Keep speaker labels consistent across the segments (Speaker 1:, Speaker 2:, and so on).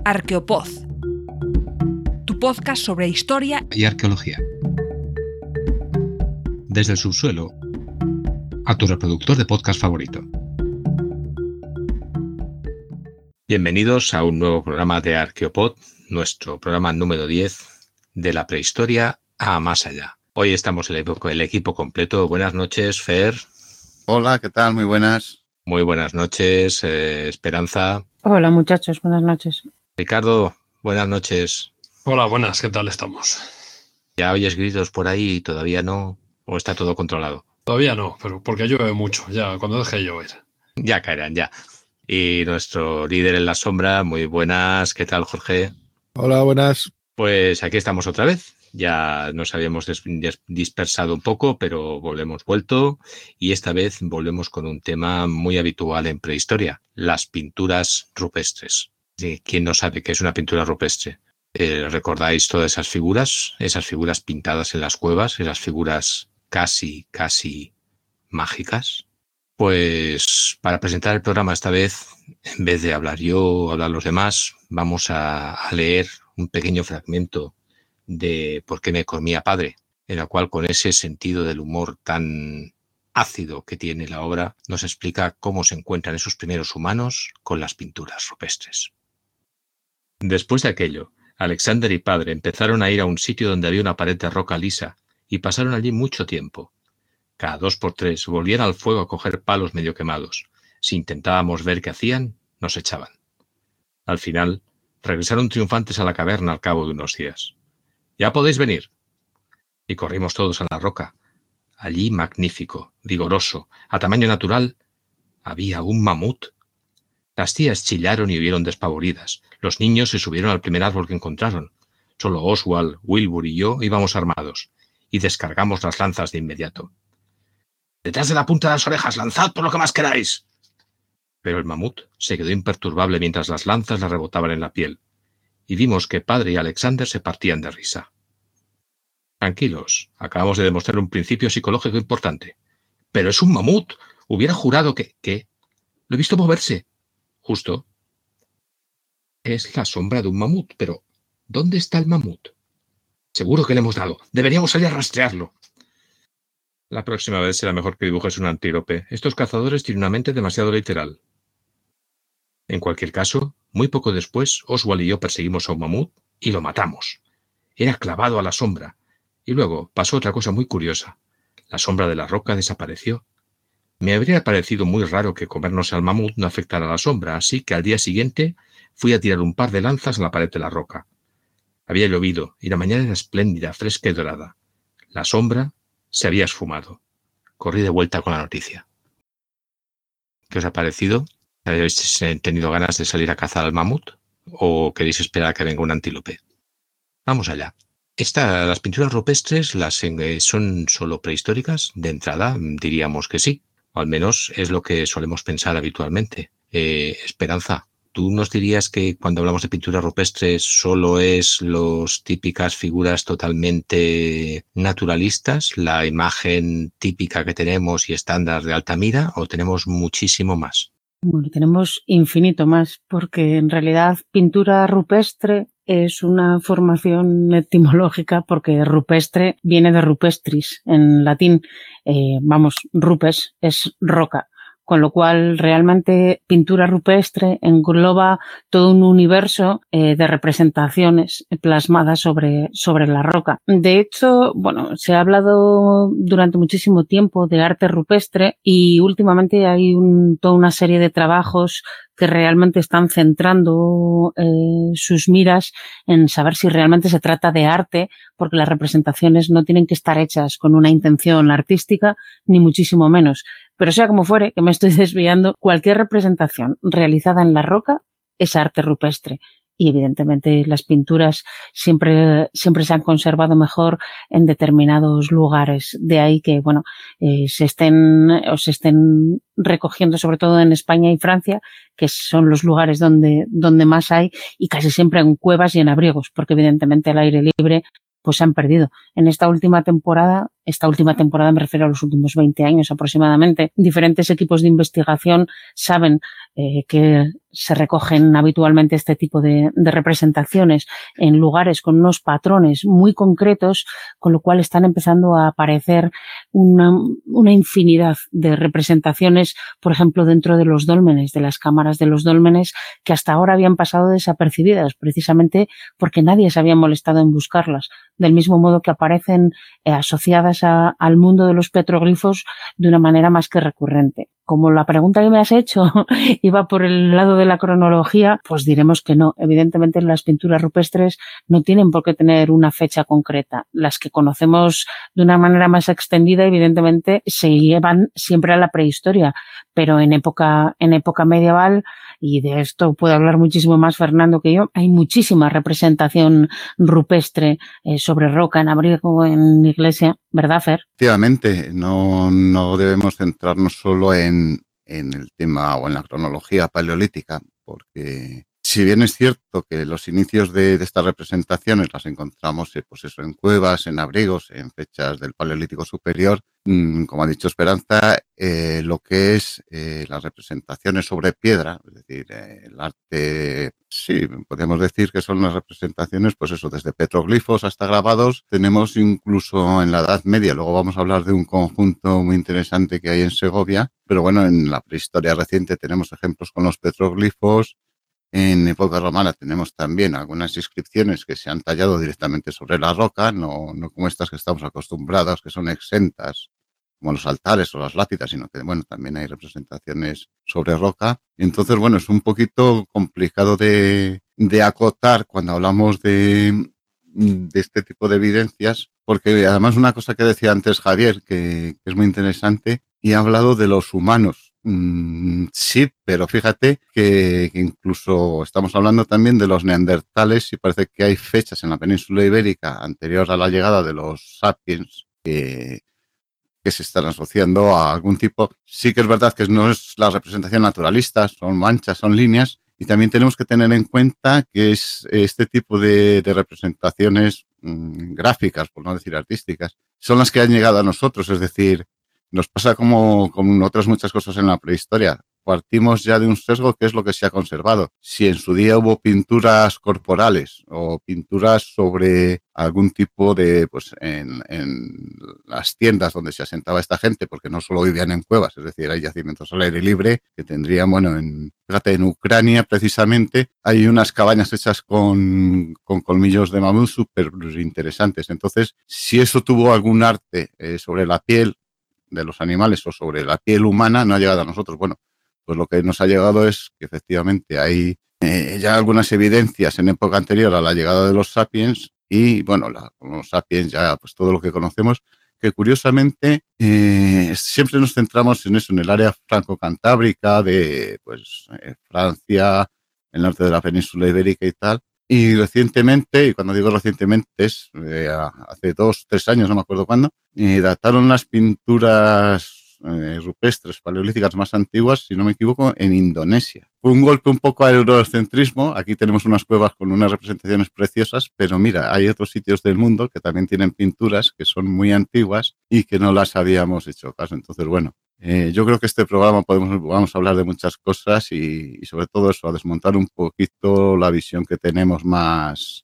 Speaker 1: Arqueopod, tu podcast sobre historia
Speaker 2: y arqueología. Desde el subsuelo a tu reproductor de podcast favorito. Bienvenidos a un nuevo programa de Arqueopod, nuestro programa número 10 de la prehistoria a más allá. Hoy estamos el equipo completo. Buenas noches, Fer.
Speaker 3: Hola, ¿qué tal? Muy buenas.
Speaker 2: Muy buenas noches, Esperanza.
Speaker 4: Hola muchachos, buenas noches.
Speaker 2: Ricardo, buenas noches.
Speaker 5: Hola, buenas, ¿qué tal estamos?
Speaker 2: ¿Ya oyes gritos por ahí y todavía no? ¿O está todo controlado?
Speaker 5: Todavía no, pero porque llueve mucho, ya cuando deje de llover.
Speaker 2: Ya caerán, ya. Y nuestro líder en la sombra, muy buenas. ¿Qué tal, Jorge?
Speaker 6: Hola, buenas.
Speaker 2: Pues aquí estamos otra vez. Ya nos habíamos dispersado un poco, pero hemos vuelto. Y esta vez volvemos con un tema muy habitual en prehistoria, las pinturas rupestres. ¿Quién no sabe qué es una pintura rupestre? ¿Recordáis todas esas figuras pintadas en las cuevas, esas figuras casi mágicas? Pues para presentar el programa esta vez, en vez de hablar yo o hablar los demás, vamos a leer un pequeño fragmento de Por qué me comía padre, en la cual con ese sentido del humor tan ácido que tiene la obra, nos explica cómo se encuentran esos primeros humanos con las pinturas rupestres. Después de aquello, Alexander y padre empezaron a ir a un sitio donde había una pared de roca lisa y pasaron allí mucho tiempo. Cada 2 por 3 volvían al fuego a coger palos medio quemados. Si intentábamos ver qué hacían, nos echaban. Al final, regresaron triunfantes a la caverna al cabo de unos días. «Ya podéis venir». Y corrimos todos a la roca. Allí, magnífico, vigoroso, a tamaño natural, había un mamut. Las tías chillaron y huyeron despavoridas. Los niños se subieron al primer árbol que encontraron. Solo Oswald, Wilbur y yo íbamos armados, y descargamos las lanzas de inmediato. «Detrás de la punta de las orejas, lanzad por lo que más queráis». Pero el mamut se quedó imperturbable mientras las lanzas le rebotaban en la piel, y vimos que padre y Alexander se partían de risa. «Tranquilos, acabamos de demostrar un principio psicológico importante». «¡Pero es un mamut! Hubiera jurado que...» «¿Qué? Lo he visto moverse». «Justo. Es la sombra de un mamut, pero ¿dónde está el mamut?» «Seguro que le hemos dado. Deberíamos salir a rastrearlo». «La próxima vez será mejor que dibujes un antílope. Estos cazadores tienen una mente demasiado literal». En cualquier caso, muy poco después, Oswald y yo perseguimos a un mamut y lo matamos. Era clavado a la sombra. Y luego pasó otra cosa muy curiosa. La sombra de la roca desapareció. Me habría parecido muy raro que comernos al mamut no afectara a la sombra, así que al día siguiente fui a tirar un par de lanzas en la pared de la roca. Había llovido y la mañana era espléndida, fresca y dorada. La sombra se había esfumado. Corrí de vuelta con la noticia. ¿Qué os ha parecido? ¿Habéis tenido ganas de salir a cazar al mamut? ¿O queréis esperar a que venga un antílope? Vamos allá. Las pinturas rupestres son solo prehistóricas. De entrada, diríamos que sí. O al menos es lo que solemos pensar habitualmente. Esperanza, ¿tú nos dirías que cuando hablamos de pinturas rupestres solo es las típicas figuras totalmente naturalistas, la imagen típica que tenemos y estándar de Altamira, o tenemos muchísimo más?
Speaker 4: Bueno, tenemos infinito más, porque en realidad pintura rupestre es una formación etimológica, porque rupestre viene de rupestris en latín. Rupes es roca, con lo cual realmente pintura rupestre engloba todo un universo de representaciones plasmadas sobre la roca. De hecho, se ha hablado durante muchísimo tiempo de arte rupestre y últimamente hay toda una serie de trabajos que realmente están centrando sus miras en saber si realmente se trata de arte, porque las representaciones no tienen que estar hechas con una intención artística, ni muchísimo menos. Pero sea como fuere, que me estoy desviando, cualquier representación realizada en la roca es arte rupestre. Y evidentemente las pinturas siempre se han conservado mejor en determinados lugares. De ahí que, se estén recogiendo, sobre todo en España y Francia, que son los lugares donde más hay, y casi siempre en cuevas y en abrigos, porque evidentemente al aire libre pues se han perdido. En esta última temporada esta última temporada, me refiero a los últimos 20 años aproximadamente, diferentes equipos de investigación saben que se recogen habitualmente este tipo de representaciones en lugares con unos patrones muy concretos, con lo cual están empezando a aparecer una infinidad de representaciones, por ejemplo, dentro de los dólmenes, de las cámaras de los dólmenes, que hasta ahora habían pasado desapercibidas, precisamente porque nadie se había molestado en buscarlas, del mismo modo que aparecen asociadas al mundo de los petroglifos de una manera más que recurrente. Como la pregunta que me has hecho iba por el lado de la cronología, pues diremos que no. Evidentemente las pinturas rupestres no tienen por qué tener una fecha concreta. Las que conocemos de una manera más extendida, evidentemente, se llevan siempre a la prehistoria, pero en época medieval, y de esto puede hablar muchísimo más Fernando que yo, hay muchísima representación rupestre sobre roca, en abrigo, en iglesia, ¿verdad, Fer?
Speaker 3: Efectivamente, no debemos centrarnos solo en el tema o en la cronología paleolítica, porque si bien es cierto que los inicios de estas representaciones las encontramos pues eso, en cuevas, en abrigos, en fechas del Paleolítico Superior, como ha dicho Esperanza, lo que es las representaciones sobre piedra, es decir, el arte, sí, podemos decir que son las representaciones, pues eso, desde petroglifos hasta grabados, tenemos incluso en la Edad Media, luego vamos a hablar de un conjunto muy interesante que hay en Segovia, pero bueno, en la prehistoria reciente tenemos ejemplos con los petroglifos. En época romana tenemos también algunas inscripciones que se han tallado directamente sobre la roca, no como estas que estamos acostumbrados, que son exentas, como los altares o las lápidas, sino que, bueno, también hay representaciones sobre roca. Entonces, bueno, es un poquito complicado de acotar cuando hablamos de este tipo de evidencias, porque además una cosa que decía antes Javier, que es muy interesante, y ha hablado de los humanos. Sí, pero fíjate que incluso estamos hablando también de los neandertales y parece que hay fechas en la península ibérica anterior a la llegada de los sapiens que se están asociando a algún tipo. Sí que es verdad que no es la representación naturalista, son manchas, son líneas, y también tenemos que tener en cuenta que es este tipo de representaciones gráficas, por no decir artísticas, son las que han llegado a nosotros, es decir, nos pasa como otras muchas cosas en la prehistoria. Partimos ya de un sesgo que es lo que se ha conservado. Si en su día hubo pinturas corporales o pinturas sobre algún tipo de, pues en las tiendas donde se asentaba esta gente, porque no solo vivían en cuevas, es decir, hay yacimientos al aire libre que tendrían, bueno, fíjate, en Ucrania precisamente hay unas cabañas hechas con colmillos de mamut súper interesantes. Entonces, si eso tuvo algún arte sobre la piel de los animales o sobre la piel humana, no ha llegado a nosotros. Bueno, pues lo que nos ha llegado es que efectivamente hay ya algunas evidencias en época anterior a la llegada de los sapiens y, bueno, los sapiens ya, pues todo lo que conocemos, que curiosamente siempre nos centramos en eso, en el área franco-cantábrica de, pues, Francia, el norte de la península ibérica y tal. Y recientemente, y cuando digo recientemente es hace 2-3 años, no me acuerdo cuándo, dataron las pinturas rupestres paleolíticas más antiguas, si no me equivoco, en Indonesia. Fue un golpe un poco al eurocentrismo. Aquí tenemos unas cuevas con unas representaciones preciosas, pero mira, hay otros sitios del mundo que también tienen pinturas que son muy antiguas y que no las habíamos hecho caso. Entonces, bueno, yo creo que este programa vamos a hablar de muchas cosas y sobre todo eso, a desmontar un poquito la visión que tenemos más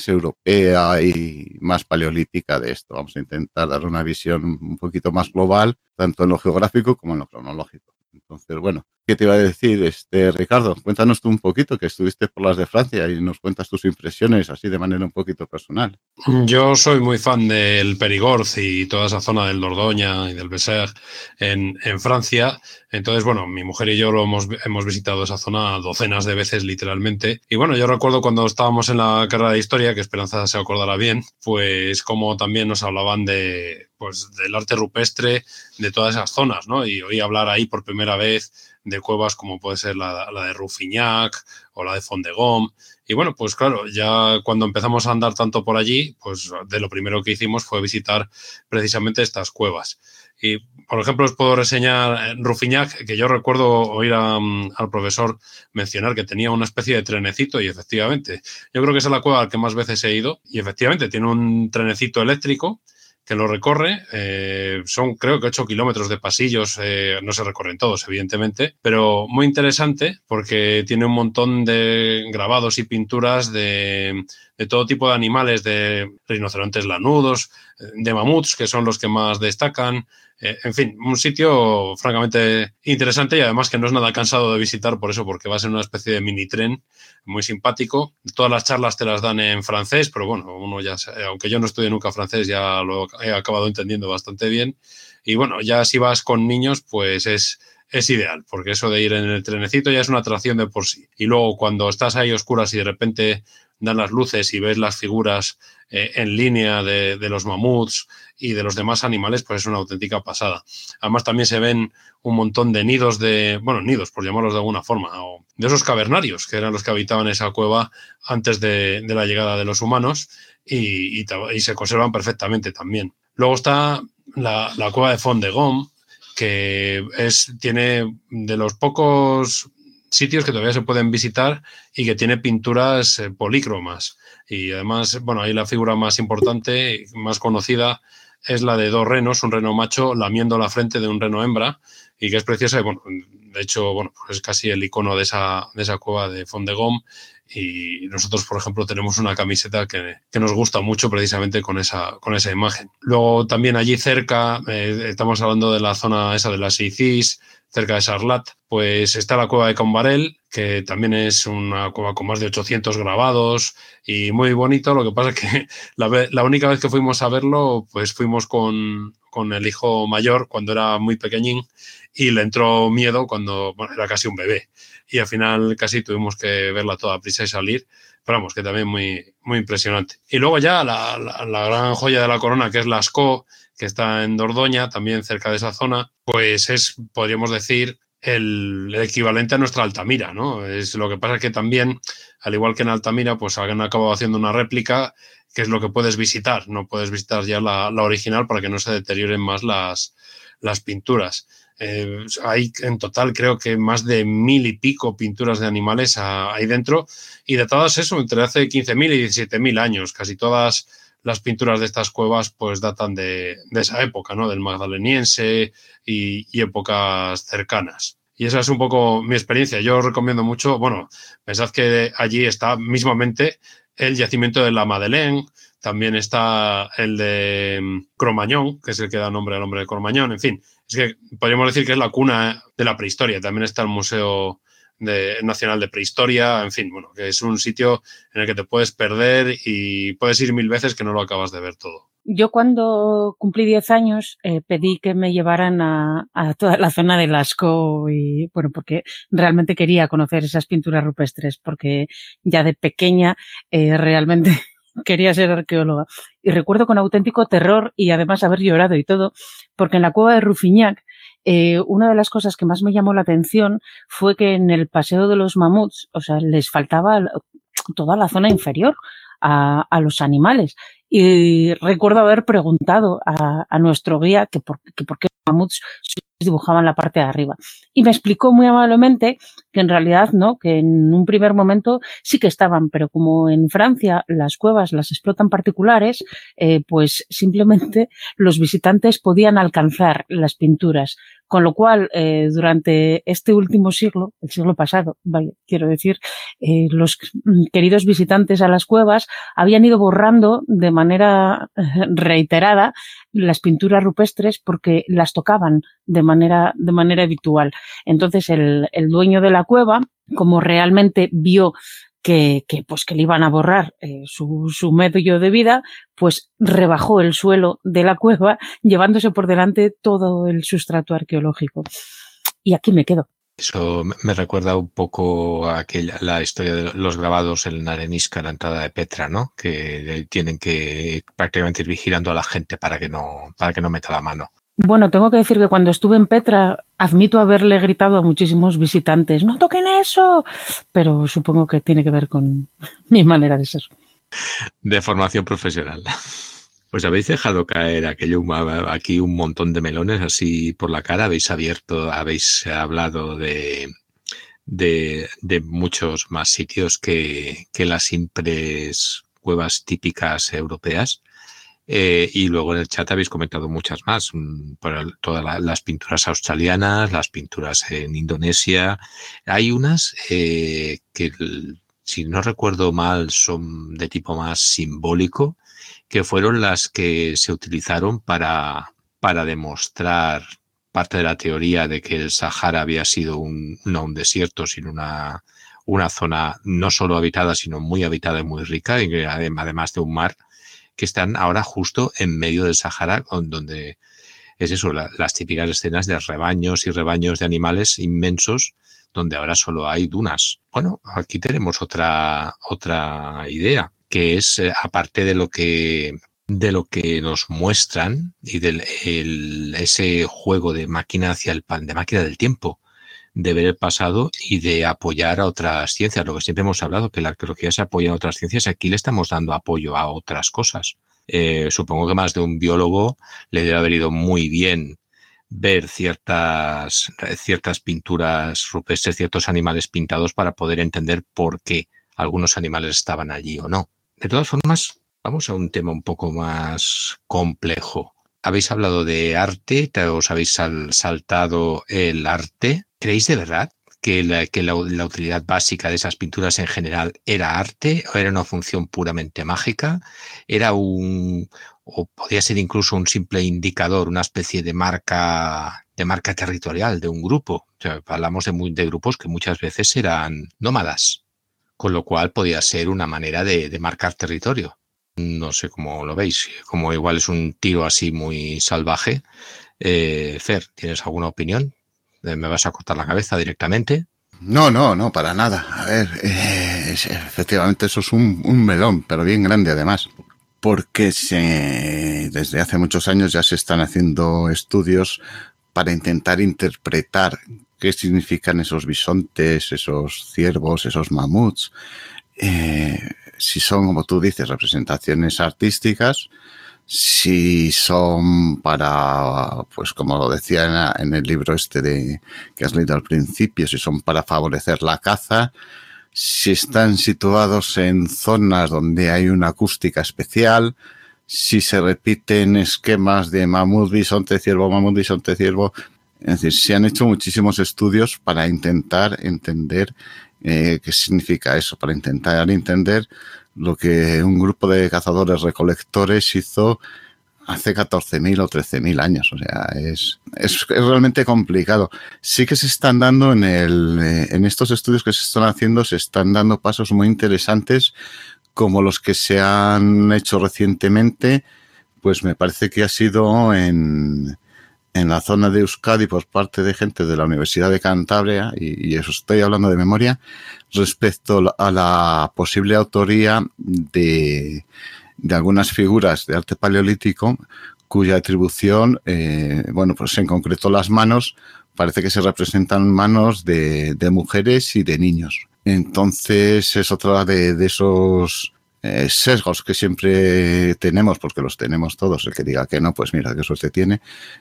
Speaker 3: europea y más paleolítica de esto. Vamos a intentar dar una visión un poquito más global, tanto en lo geográfico como en lo cronológico. Entonces, bueno, ¿qué te iba a decir, Ricardo? Cuéntanos tú un poquito, que estuviste por las de Francia y nos cuentas tus impresiones así de manera un poquito personal.
Speaker 5: Yo soy muy fan del Perigord y toda esa zona del Dordoña y del Bessères en Francia. Entonces, bueno, mi mujer y yo hemos visitado esa zona docenas de veces, literalmente. Y bueno, yo recuerdo cuando estábamos en la carrera de Historia, que Esperanza se acordará bien, pues como también nos hablaban del arte rupestre de todas esas zonas, ¿no? Y oí hablar ahí por primera vez de cuevas como puede ser la de Ruffignac o la de Font-de-Gaume. Y bueno, pues claro, ya cuando empezamos a andar tanto por allí, pues de lo primero que hicimos fue visitar precisamente estas cuevas. Y, por ejemplo, os puedo reseñar Ruffignac, que yo recuerdo oír al profesor mencionar que tenía una especie de trenecito y efectivamente, yo creo que esa es la cueva a la que más veces he ido y efectivamente tiene un trenecito eléctrico que lo recorre. Son creo que 8 kilómetros de pasillos, no se recorren todos evidentemente, pero muy interesante porque tiene un montón de grabados y pinturas de todo tipo de animales, de rinocerontes lanudos, de mamuts, que son los que más destacan. En fin, un sitio francamente interesante y además que no es nada cansado de visitar por eso, porque va a ser una especie de mini tren muy simpático. Todas las charlas te las dan en francés, pero bueno, uno ya, aunque yo no estudié nunca francés, ya lo he acabado entendiendo bastante bien. Y bueno, ya si vas con niños, pues es ideal, porque eso de ir en el trenecito ya es una atracción de por sí. Y luego cuando estás ahí a oscuras y de repente dan las luces y ves las figuras en línea de los mamuts y de los demás animales, pues es una auténtica pasada. Además también se ven un montón de nidos nidos, por llamarlos de alguna forma, o de esos cavernarios, que eran los que habitaban esa cueva antes de la llegada de los humanos y se conservan perfectamente también. Luego está la cueva de Font de Gaume, que tiene de los pocos sitios que todavía se pueden visitar y que tiene pinturas polícromas. Y además, bueno, ahí la figura más importante, más conocida, es la de dos renos, un reno macho lamiendo la frente de un reno hembra, y que es preciosa. Y bueno, de hecho, bueno, pues es casi el icono de esa cueva de Font de Gaume. Y nosotros, por ejemplo, tenemos una camiseta que nos gusta mucho precisamente con esa imagen. Luego también allí cerca, estamos hablando de la zona esa de las Seythis, cerca de Sarlat, pues está la cueva de Combarel, que también es una cueva con más de 800 grabados y muy bonito. Lo que pasa es que la única vez que fuimos a verlo, pues fuimos con el hijo mayor cuando era muy pequeñín y le entró miedo cuando era casi un bebé. Y al final casi tuvimos que verla toda prisa y salir. Pero vamos, que también muy, muy impresionante. Y luego ya la gran joya de la corona, que es Lascaux, que está en Dordoña, también cerca de esa zona, pues es, podríamos decir, el equivalente a nuestra Altamira, ¿no? Es lo que pasa es que también, al igual que en Altamira, pues han acabado haciendo una réplica, que es lo que puedes visitar. No puedes visitar ya la original para que no se deterioren más las pinturas. Hay en total creo que más de 1000 y pico pinturas de animales ahí dentro, y de todas eso, entre hace 15.000 y 17.000 años. Casi todas las pinturas de estas cuevas pues datan de esa época, ¿no? Del Magdaleniense y épocas cercanas. Y esa es un poco mi experiencia. Yo os recomiendo mucho, bueno, pensad que allí está mismamente el yacimiento de la Madeleine, también está el de Cro-Magnon, que es el que da nombre al hombre de Cro-Magnon. En fin, es que podríamos decir que es la cuna de la prehistoria. También está el Museo Nacional de Prehistoria. En fin, bueno, que es un sitio en el que te puedes perder y puedes ir 1000 veces que no lo acabas de ver todo.
Speaker 4: Yo cuando cumplí 10 años pedí que me llevaran a toda la zona de Lascaux y bueno, porque realmente quería conocer esas pinturas rupestres, porque ya de pequeña realmente quería ser arqueóloga. Y recuerdo con auténtico terror y además haber llorado y todo, porque en la cueva de Ruffignac una de las cosas que más me llamó la atención fue que en el paseo de los mamuts, o sea, les faltaba toda la zona inferior a los animales. Y recuerdo haber preguntado a nuestro guía que por qué los mamuts dibujaban la parte de arriba. Y me explicó muy amablemente que en realidad no, que en un primer momento sí que estaban, pero como en Francia las cuevas las explotan particulares, pues simplemente los visitantes podían alcanzar las pinturas. Con lo cual, durante este último siglo, el siglo pasado, vaya, quiero decir, los queridos visitantes a las cuevas habían ido borrando de manera reiterada las pinturas rupestres porque las tocaban de manera habitual. Entonces, el dueño de la cueva, como realmente vio que le iban a borrar su medio de vida, pues rebajó el suelo de la cueva, llevándose por delante todo el sustrato arqueológico. Y aquí me quedo.
Speaker 2: Eso me recuerda un poco a la historia de los grabados en Arenisca, la entrada de Petra, ¿no? Que tienen que prácticamente ir vigilando a la gente para que no meta la mano.
Speaker 4: Bueno, tengo que decir que cuando estuve en Petra, admito haberle gritado a muchísimos visitantes, ¡no toquen eso! Pero supongo que tiene que ver con mi manera de ser.
Speaker 2: De formación profesional. Pues habéis dejado caer aquí un montón de melones así por la cara, habéis hablado de muchos más sitios que las simples cuevas típicas europeas. Y luego en el chat habéis comentado muchas más, todas las pinturas australianas, las pinturas en Indonesia. Hay unas que, si no recuerdo mal, son de tipo más simbólico, que fueron las que se utilizaron para demostrar parte de la teoría de que el Sahara había sido no un desierto, sino una zona no solo habitada, sino muy habitada y muy rica, y además de un mar, que están ahora justo en medio del Sahara, donde es eso, las típicas escenas de rebaños y rebaños de animales inmensos, donde ahora solo hay dunas. Bueno, aquí tenemos otra idea, que es, aparte de lo que nos muestran y ese juego de máquina de máquina del tiempo, de ver el pasado y de apoyar a otras ciencias. Lo que siempre hemos hablado, que la arqueología se apoya a otras ciencias, aquí le estamos dando apoyo a otras cosas. Supongo que más de un biólogo le debe haber ido muy bien ver ciertas pinturas rupestres, ciertos animales pintados, para poder entender por qué algunos animales estaban allí o no. De todas formas, vamos a un tema un poco más complejo. Habéis hablado de arte, os habéis saltado el arte. ¿Creéis de verdad que la utilidad básica de esas pinturas en general era arte, o era una función puramente mágica? O podía ser incluso un simple indicador, una especie de marca territorial de un grupo? O sea, hablamos de grupos que muchas veces eran nómadas, con lo cual podía ser una manera de marcar territorio. No sé cómo lo veis, como igual es un tiro así muy salvaje. Fer, ¿tienes alguna opinión? ¿Me vas a cortar la cabeza directamente?
Speaker 3: No, para nada. A ver, efectivamente eso es un melón, pero bien grande además. Porque desde hace muchos años ya se están haciendo estudios para intentar interpretar qué significan esos bisontes, esos ciervos, esos mamuts. Si son, como tú dices, representaciones artísticas, si son para, pues como lo decía en el libro que has leído al principio, si son para favorecer la caza, si están situados en zonas donde hay una acústica especial, si se repiten esquemas de mamut, bisonte, ciervo, mamut, bisonte, ciervo. Es decir, se han hecho muchísimos estudios para intentar entender qué significa eso, para intentar entender lo que un grupo de cazadores-recolectores hizo hace 14.000 o 13.000 años. O sea, es realmente complicado. Sí que se están dando en estos estudios que se están haciendo, se están dando pasos muy interesantes, como los que se han hecho recientemente. Pues me parece que ha sido en la zona de Euskadi por parte de gente de la Universidad de Cantabria, y eso estoy hablando de memoria, respecto a la posible autoría de algunas figuras de arte paleolítico cuya atribución, pues en concreto las manos, parece que se representan manos de mujeres y de niños. Entonces es otra de esos sesgos que siempre tenemos, porque los tenemos todos. El que diga que no, pues mira, qué suerte tiene.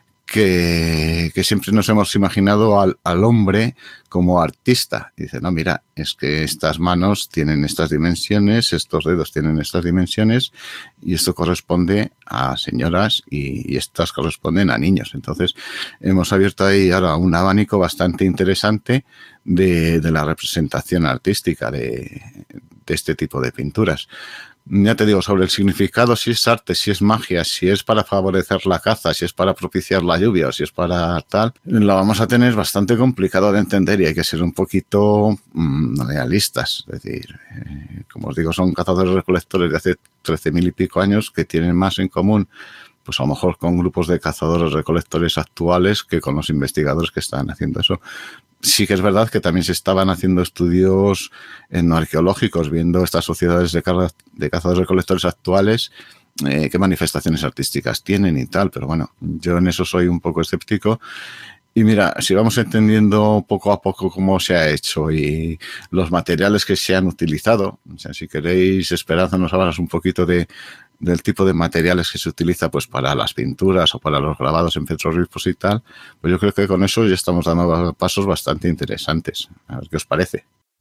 Speaker 3: Que siempre nos hemos imaginado al hombre como artista. Dice, no, mira, es que estas manos tienen estas dimensiones, estos dedos tienen estas dimensiones, y esto corresponde a señoras y estas corresponden a niños. Entonces, hemos abierto ahí ahora un abanico bastante interesante de la representación artística de este tipo de pinturas. Ya te digo, sobre el significado, si es arte, si es magia, si es para favorecer la caza, si es para propiciar la lluvia o si es para tal, lo vamos a tener bastante complicado de entender, y hay que ser un poquito realistas. Es decir, como os digo, son cazadores-recolectores de hace 13.000 y pico años, que tienen más en común, pues a lo mejor con grupos de cazadores-recolectores actuales que con los investigadores que están haciendo eso. Sí que es verdad que también se estaban haciendo estudios etnoarqueológicos, viendo estas sociedades de cazadores-recolectores actuales, qué manifestaciones artísticas tienen y tal, pero bueno, yo en eso soy un poco escéptico. Y mira, si vamos entendiendo poco a poco cómo se ha hecho y los materiales que se han utilizado, o sea, si queréis, Esperanza, nos hablas un poquito del tipo de materiales que se utiliza pues para las pinturas o para los grabados en petroglifos y tal, pues yo creo que con eso ya estamos dando pasos bastante interesantes. A ver qué os parece.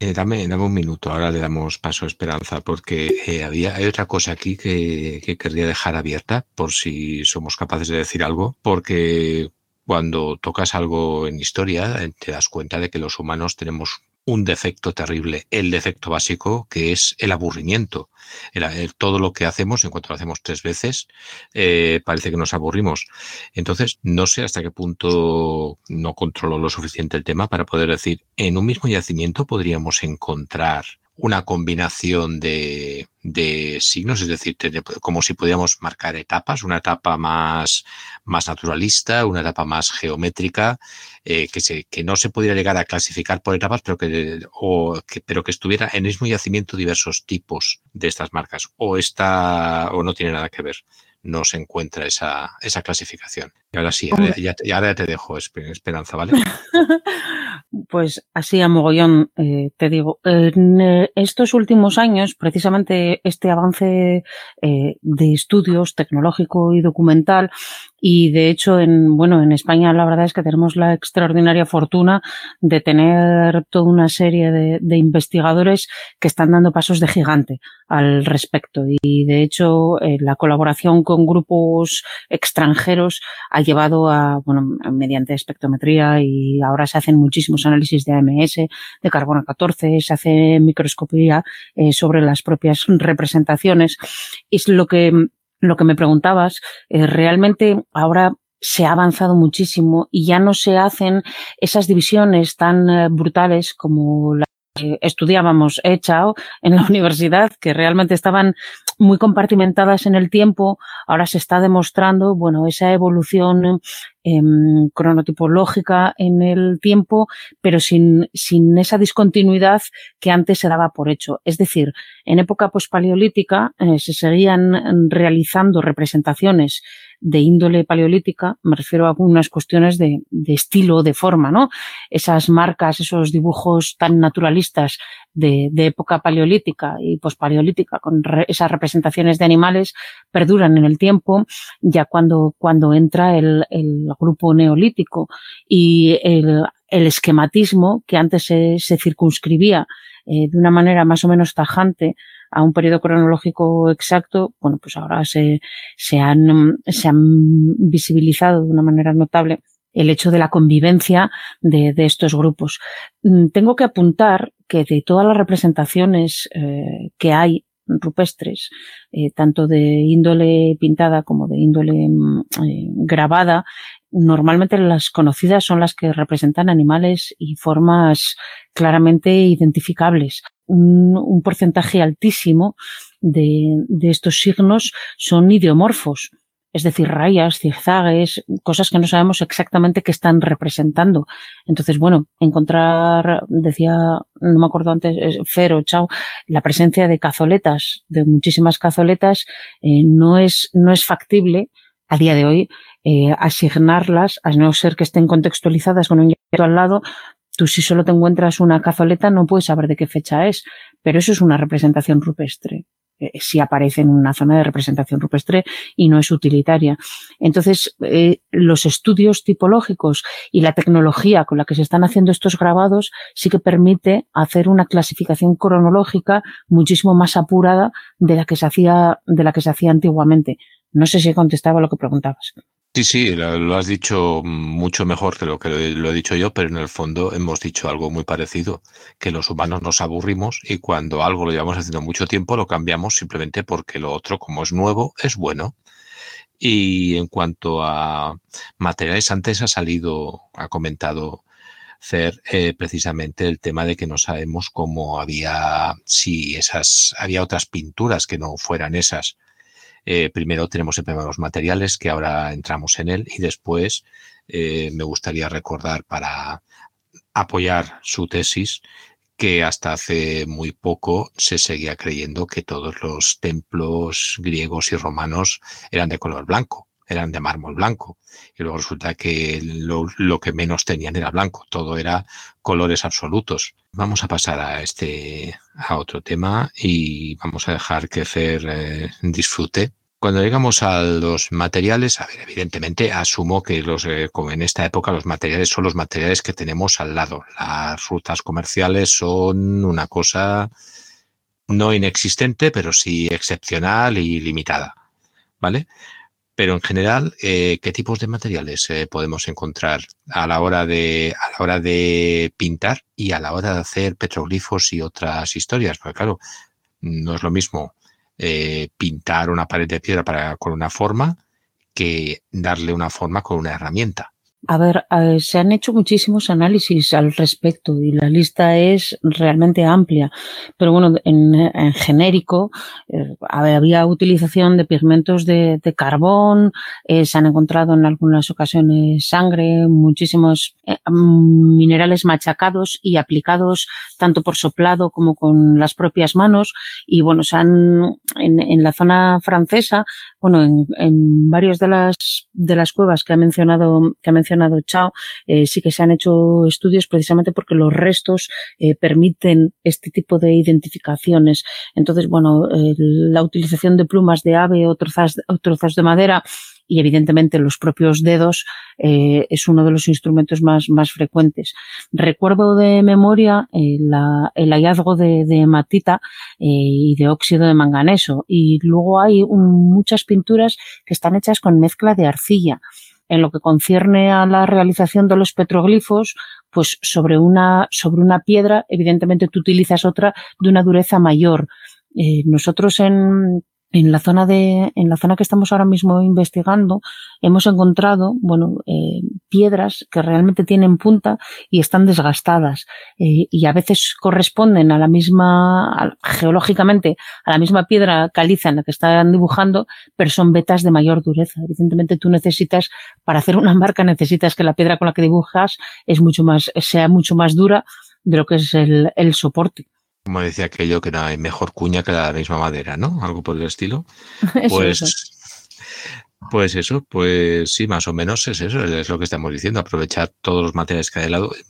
Speaker 2: Dame un minuto, ahora le damos paso a Esperanza, porque hay otra cosa aquí que querría dejar abierta, por si somos capaces de decir algo, porque cuando tocas algo en historia, te das cuenta de que los humanos tenemos un defecto terrible, el defecto básico, que es el aburrimiento. Todo lo que hacemos, en cuanto lo hacemos 3 veces, parece que nos aburrimos. Entonces, no sé hasta qué punto no controlo lo suficiente el tema para poder decir, en un mismo yacimiento podríamos encontrar una combinación de signos, es decir, como si pudiéramos marcar etapas, una etapa más naturalista, una etapa más geométrica, que no se pudiera llegar a clasificar por etapas, pero que estuviera en el mismo yacimiento diversos tipos de estas marcas, o no tiene nada que ver. No se encuentra esa clasificación. Y ahora sí, ahora ya te dejo, Esperanza, ¿vale?
Speaker 4: Pues así a mogollón, te digo. En estos últimos años, precisamente este avance de estudios tecnológico y documental, y de hecho en España la verdad es que tenemos la extraordinaria fortuna de tener toda una serie de investigadores que están dando pasos de gigante al respecto, y de hecho la colaboración con grupos extranjeros ha llevado mediante espectrometría, y ahora se hacen muchísimos análisis de AMS, de carbono 14, se hace microscopía sobre las propias representaciones. Es lo que me preguntabas, realmente ahora se ha avanzado muchísimo y ya no se hacen esas divisiones tan brutales como las que estudiábamos Chao en la universidad, que realmente estaban muy compartimentadas en el tiempo. Ahora se está demostrando, esa evolución cronotipológica en el tiempo, pero sin esa discontinuidad que antes se daba por hecho. Es decir, en época pospaleolítica se seguían realizando representaciones de índole paleolítica, me refiero a algunas cuestiones de estilo, de forma, ¿no? Esas marcas, esos dibujos tan naturalistas de época paleolítica y pospaleolítica, con esas representaciones de animales, perduran en el tiempo. Ya cuando entra el grupo neolítico y el esquematismo, que antes se circunscribía de una manera más o menos tajante a un periodo cronológico exacto, pues ahora se han visibilizado de una manera notable el hecho de la convivencia de estos grupos. Tengo que apuntar que de todas las representaciones que hay rupestres, tanto de índole pintada como de índole grabada, normalmente las conocidas son las que representan animales y formas claramente identificables. Un porcentaje altísimo de estos signos son ideomorfos, es decir, rayas, zigzagues, cosas que no sabemos exactamente qué están representando. Entonces, encontrar, decía, no me acuerdo antes, Fer o Chao, la presencia de cazoletas, de muchísimas cazoletas, no es factible a día de hoy asignarlas, a no ser que estén contextualizadas con un hierro al lado. Tú, si solo te encuentras una cazoleta, no puedes saber de qué fecha es, pero eso es una representación rupestre. Si aparece en una zona de representación rupestre y no es utilitaria. Entonces, los estudios tipológicos y la tecnología con la que se están haciendo estos grabados sí que permite hacer una clasificación cronológica muchísimo más apurada de la que se hacía antiguamente. No sé si he contestado a lo que preguntabas.
Speaker 2: Sí, lo has dicho mucho mejor que lo que lo he dicho yo, pero en el fondo hemos dicho algo muy parecido, que los humanos nos aburrimos y cuando algo lo llevamos haciendo mucho tiempo lo cambiamos simplemente porque lo otro, como es nuevo, es bueno. Y en cuanto a materiales, antes ha comentado Fer precisamente el tema de que no sabemos si había otras pinturas que no fueran esas. Primero tenemos el tema de los materiales, que ahora entramos en él, y después me gustaría recordar, para apoyar su tesis, que hasta hace muy poco se seguía creyendo que todos los templos griegos y romanos eran de color blanco, eran de mármol blanco, y luego resulta que lo que menos tenían era blanco, todo era colores absolutos. Vamos a pasar a otro tema y vamos a dejar que Fer disfrute Cuando llegamos a los materiales, a ver, evidentemente asumo que como en esta época los materiales son los materiales que tenemos al lado. Las rutas comerciales son una cosa no inexistente, pero sí excepcional y limitada, ¿vale? Pero en general, ¿qué tipos de materiales podemos encontrar a la hora de pintar y a la hora de hacer petroglifos y otras historias? Porque claro, no es lo mismo pintar una pared de piedra con una forma que darle una forma con una herramienta.
Speaker 4: A ver, se han hecho muchísimos análisis al respecto y la lista es realmente amplia, pero bueno, en genérico había utilización de pigmentos de carbón, se han encontrado en algunas ocasiones sangre, muchísimos minerales machacados y aplicados tanto por soplado como con las propias manos y bueno, en la zona francesa, bueno, en varios de las cuevas que ha mencionado Chao, sí que se han hecho estudios precisamente porque los restos permiten este tipo de identificaciones. Entonces, bueno, la utilización de plumas de ave o trozos de madera y evidentemente los propios dedos es uno de los instrumentos más frecuentes. Recuerdo de memoria el hallazgo de hematita y de óxido de manganeso y luego hay muchas pinturas que están hechas con mezcla de arcilla. En lo que concierne a la realización de los petroglifos, pues sobre una piedra, evidentemente tú utilizas otra de una dureza mayor. Nosotros en la zona que estamos ahora mismo investigando, hemos encontrado, piedras que realmente tienen punta y están desgastadas, y a veces corresponden geológicamente a la misma piedra caliza en la que están dibujando, pero son vetas de mayor dureza. Evidentemente tú para hacer una marca necesitas que la piedra con la que dibujas sea mucho más dura de lo que es el soporte.
Speaker 2: Como decía aquello, que no hay mejor cuña que la misma madera, ¿no? Algo por el estilo. Pues eso, pues sí, más o menos es eso, es lo que estamos diciendo, aprovechar todos los materiales que hay de lado.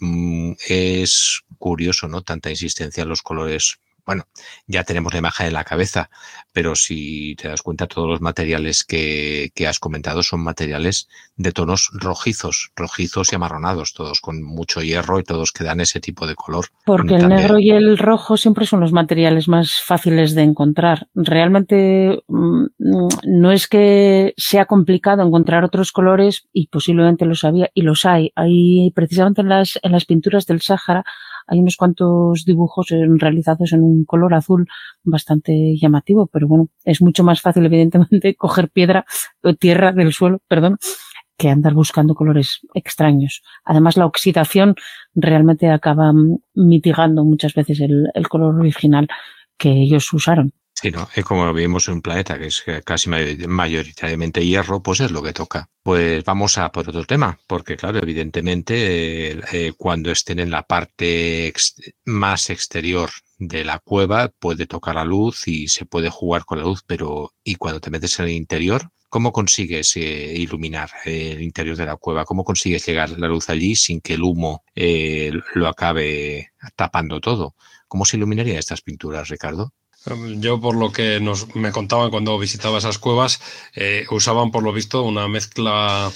Speaker 2: Es curioso, ¿no? Tanta insistencia en los colores. Bueno, ya tenemos la imagen en la cabeza, pero si te das cuenta, todos los materiales que has comentado son materiales de tonos rojizos y amarronados, todos con mucho hierro y todos que dan ese tipo de color.
Speaker 4: Porque el negro y el rojo siempre son los materiales más fáciles de encontrar. Realmente no es que sea complicado encontrar otros colores y posiblemente los había y los hay. Hay precisamente en las pinturas del Sáhara hay unos cuantos dibujos realizados en un color azul bastante llamativo, pero bueno, es mucho más fácil evidentemente coger tierra del suelo, que andar buscando colores extraños. Además, la oxidación realmente acaba mitigando muchas veces el color original que ellos usaron.
Speaker 2: Sí, ¿no? Como vivimos en un planeta que es casi mayoritariamente hierro, pues es lo que toca. Pues vamos a por otro tema, porque claro, evidentemente cuando estén en la parte más exterior de la cueva puede tocar la luz y se puede jugar con la luz, pero ¿y cuando te metes en el interior? ¿Cómo consigues iluminar el interior de la cueva? ¿Cómo consigues llegar la luz allí sin que el humo lo acabe tapando todo? ¿Cómo se iluminarían estas pinturas, Ricardo?
Speaker 5: Yo, por lo que me contaban cuando visitaba esas cuevas, usaban por lo visto una mezcla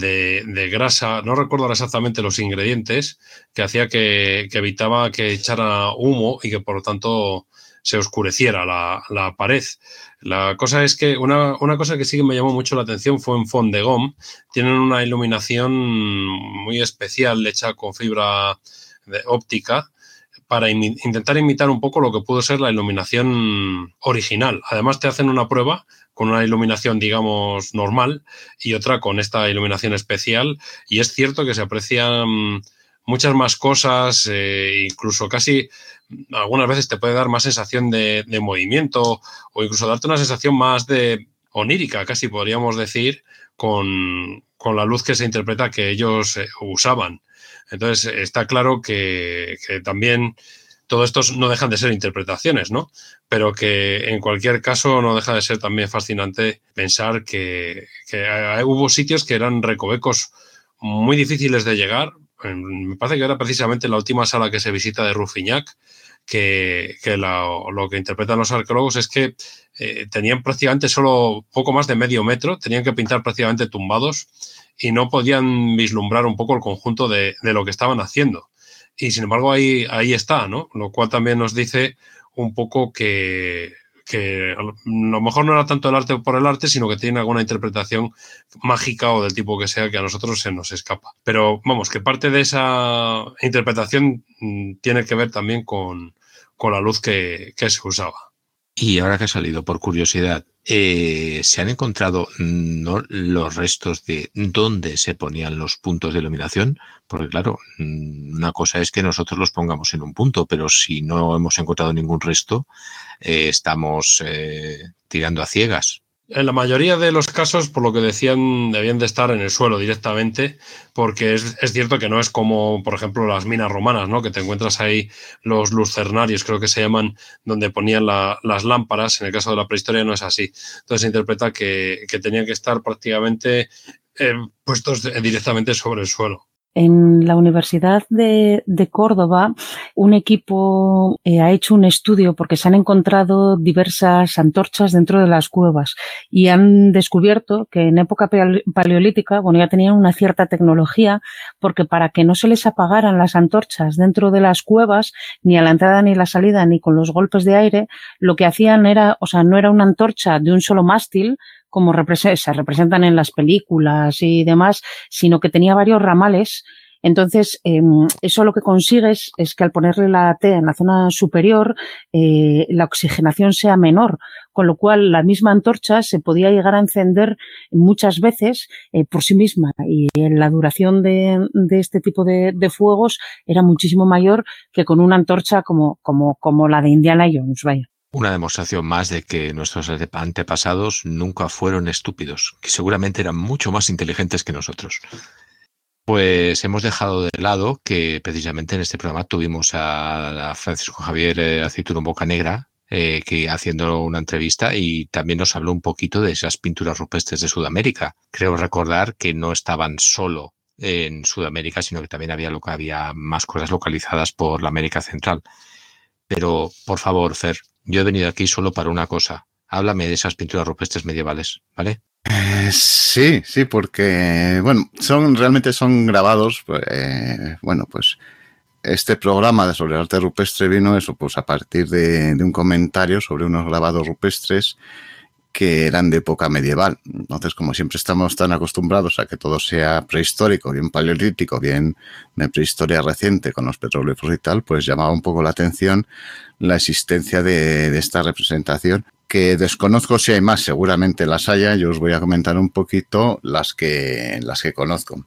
Speaker 5: de grasa, no recuerdo ahora exactamente los ingredientes, que hacía que evitaba que echara humo y que por lo tanto se oscureciera la pared. La cosa es que una cosa que sí que me llamó mucho la atención fue en Font de Gom. Tienen una iluminación muy especial hecha con fibra óptica, para intentar imitar un poco lo que pudo ser la iluminación original. Además, te hacen una prueba con una iluminación, digamos, normal y otra con esta iluminación especial. Y es cierto que se aprecian muchas más cosas, incluso casi algunas veces te puede dar más sensación de movimiento o incluso darte una sensación más onírica, casi podríamos decir, con la luz que se interpreta que ellos usaban. Entonces, está claro que también todo esto no dejan de ser interpretaciones, ¿no? Pero que en cualquier caso no deja de ser también fascinante pensar que hubo sitios que eran recovecos muy difíciles de llegar. Me parece que era precisamente la última sala que se visita de Rufiñac, lo que interpretan los arqueólogos es que tenían prácticamente solo poco más de medio metro, tenían que pintar prácticamente tumbados y no podían vislumbrar un poco el conjunto de lo que estaban haciendo. Y sin embargo ahí está, ¿no? Lo cual también nos dice un poco que a lo mejor no era tanto el arte por el arte, sino que tiene alguna interpretación mágica o del tipo que sea que a nosotros se nos escapa. Pero vamos, que parte de esa interpretación tiene que ver también con la luz que se usaba.
Speaker 2: Y ahora que ha salido, por curiosidad, ¿se han encontrado los restos de dónde se ponían los puntos de iluminación? Porque claro, una cosa es que nosotros los pongamos en un punto, pero si no hemos encontrado ningún resto, estamos tirando a ciegas.
Speaker 5: En la mayoría de los casos, por lo que decían, debían de estar en el suelo directamente, porque es cierto que no es como, por ejemplo, las minas romanas, ¿no? Que te encuentras ahí los lucernarios, creo que se llaman, donde ponían las lámparas. En el caso de la prehistoria no es así. Entonces se interpreta que tenían que estar prácticamente puestos directamente sobre el suelo.
Speaker 4: En la Universidad de Córdoba, un equipo ha hecho un estudio porque se han encontrado diversas antorchas dentro de las cuevas y han descubierto que en época paleolítica, bueno, ya tenían una cierta tecnología, porque para que no se les apagaran las antorchas dentro de las cuevas, ni a la entrada ni a la salida, ni con los golpes de aire, lo que hacían era, o sea, no era una antorcha de un solo mástil, como se representan en las películas y demás, sino que tenía varios ramales. Entonces, eso lo que consigues es que al ponerle la T en la zona superior, la oxigenación sea menor, con lo cual la misma antorcha se podía llegar a encender muchas veces por sí misma, y la duración de este tipo de fuegos era muchísimo mayor que con una antorcha como la de Indiana Jones, vaya.
Speaker 2: Una demostración más de que nuestros antepasados nunca fueron estúpidos, que seguramente eran mucho más inteligentes que nosotros. Pues hemos dejado de lado que precisamente en este programa tuvimos a Francisco Javier Aceituno Bocanegra, que haciendo una entrevista, y también nos habló un poquito de esas pinturas rupestres de Sudamérica. Creo recordar que no estaban solo en Sudamérica, sino que también había más cosas localizadas por la América Central. Pero, por favor, Fer, yo he venido aquí solo para una cosa. Háblame de esas pinturas rupestres medievales, ¿vale?
Speaker 3: Sí, porque, bueno, realmente son grabados, pues este programa sobre el arte rupestre vino eso, pues a partir de un comentario sobre unos grabados rupestres que eran de época medieval. Entonces, como siempre estamos tan acostumbrados a que todo sea prehistórico, bien paleolítico, bien de prehistoria reciente con los petroglifos y tal, pues llamaba un poco la atención la existencia de esta representación, que desconozco si hay más, seguramente las haya. Yo os voy a comentar un poquito las que conozco.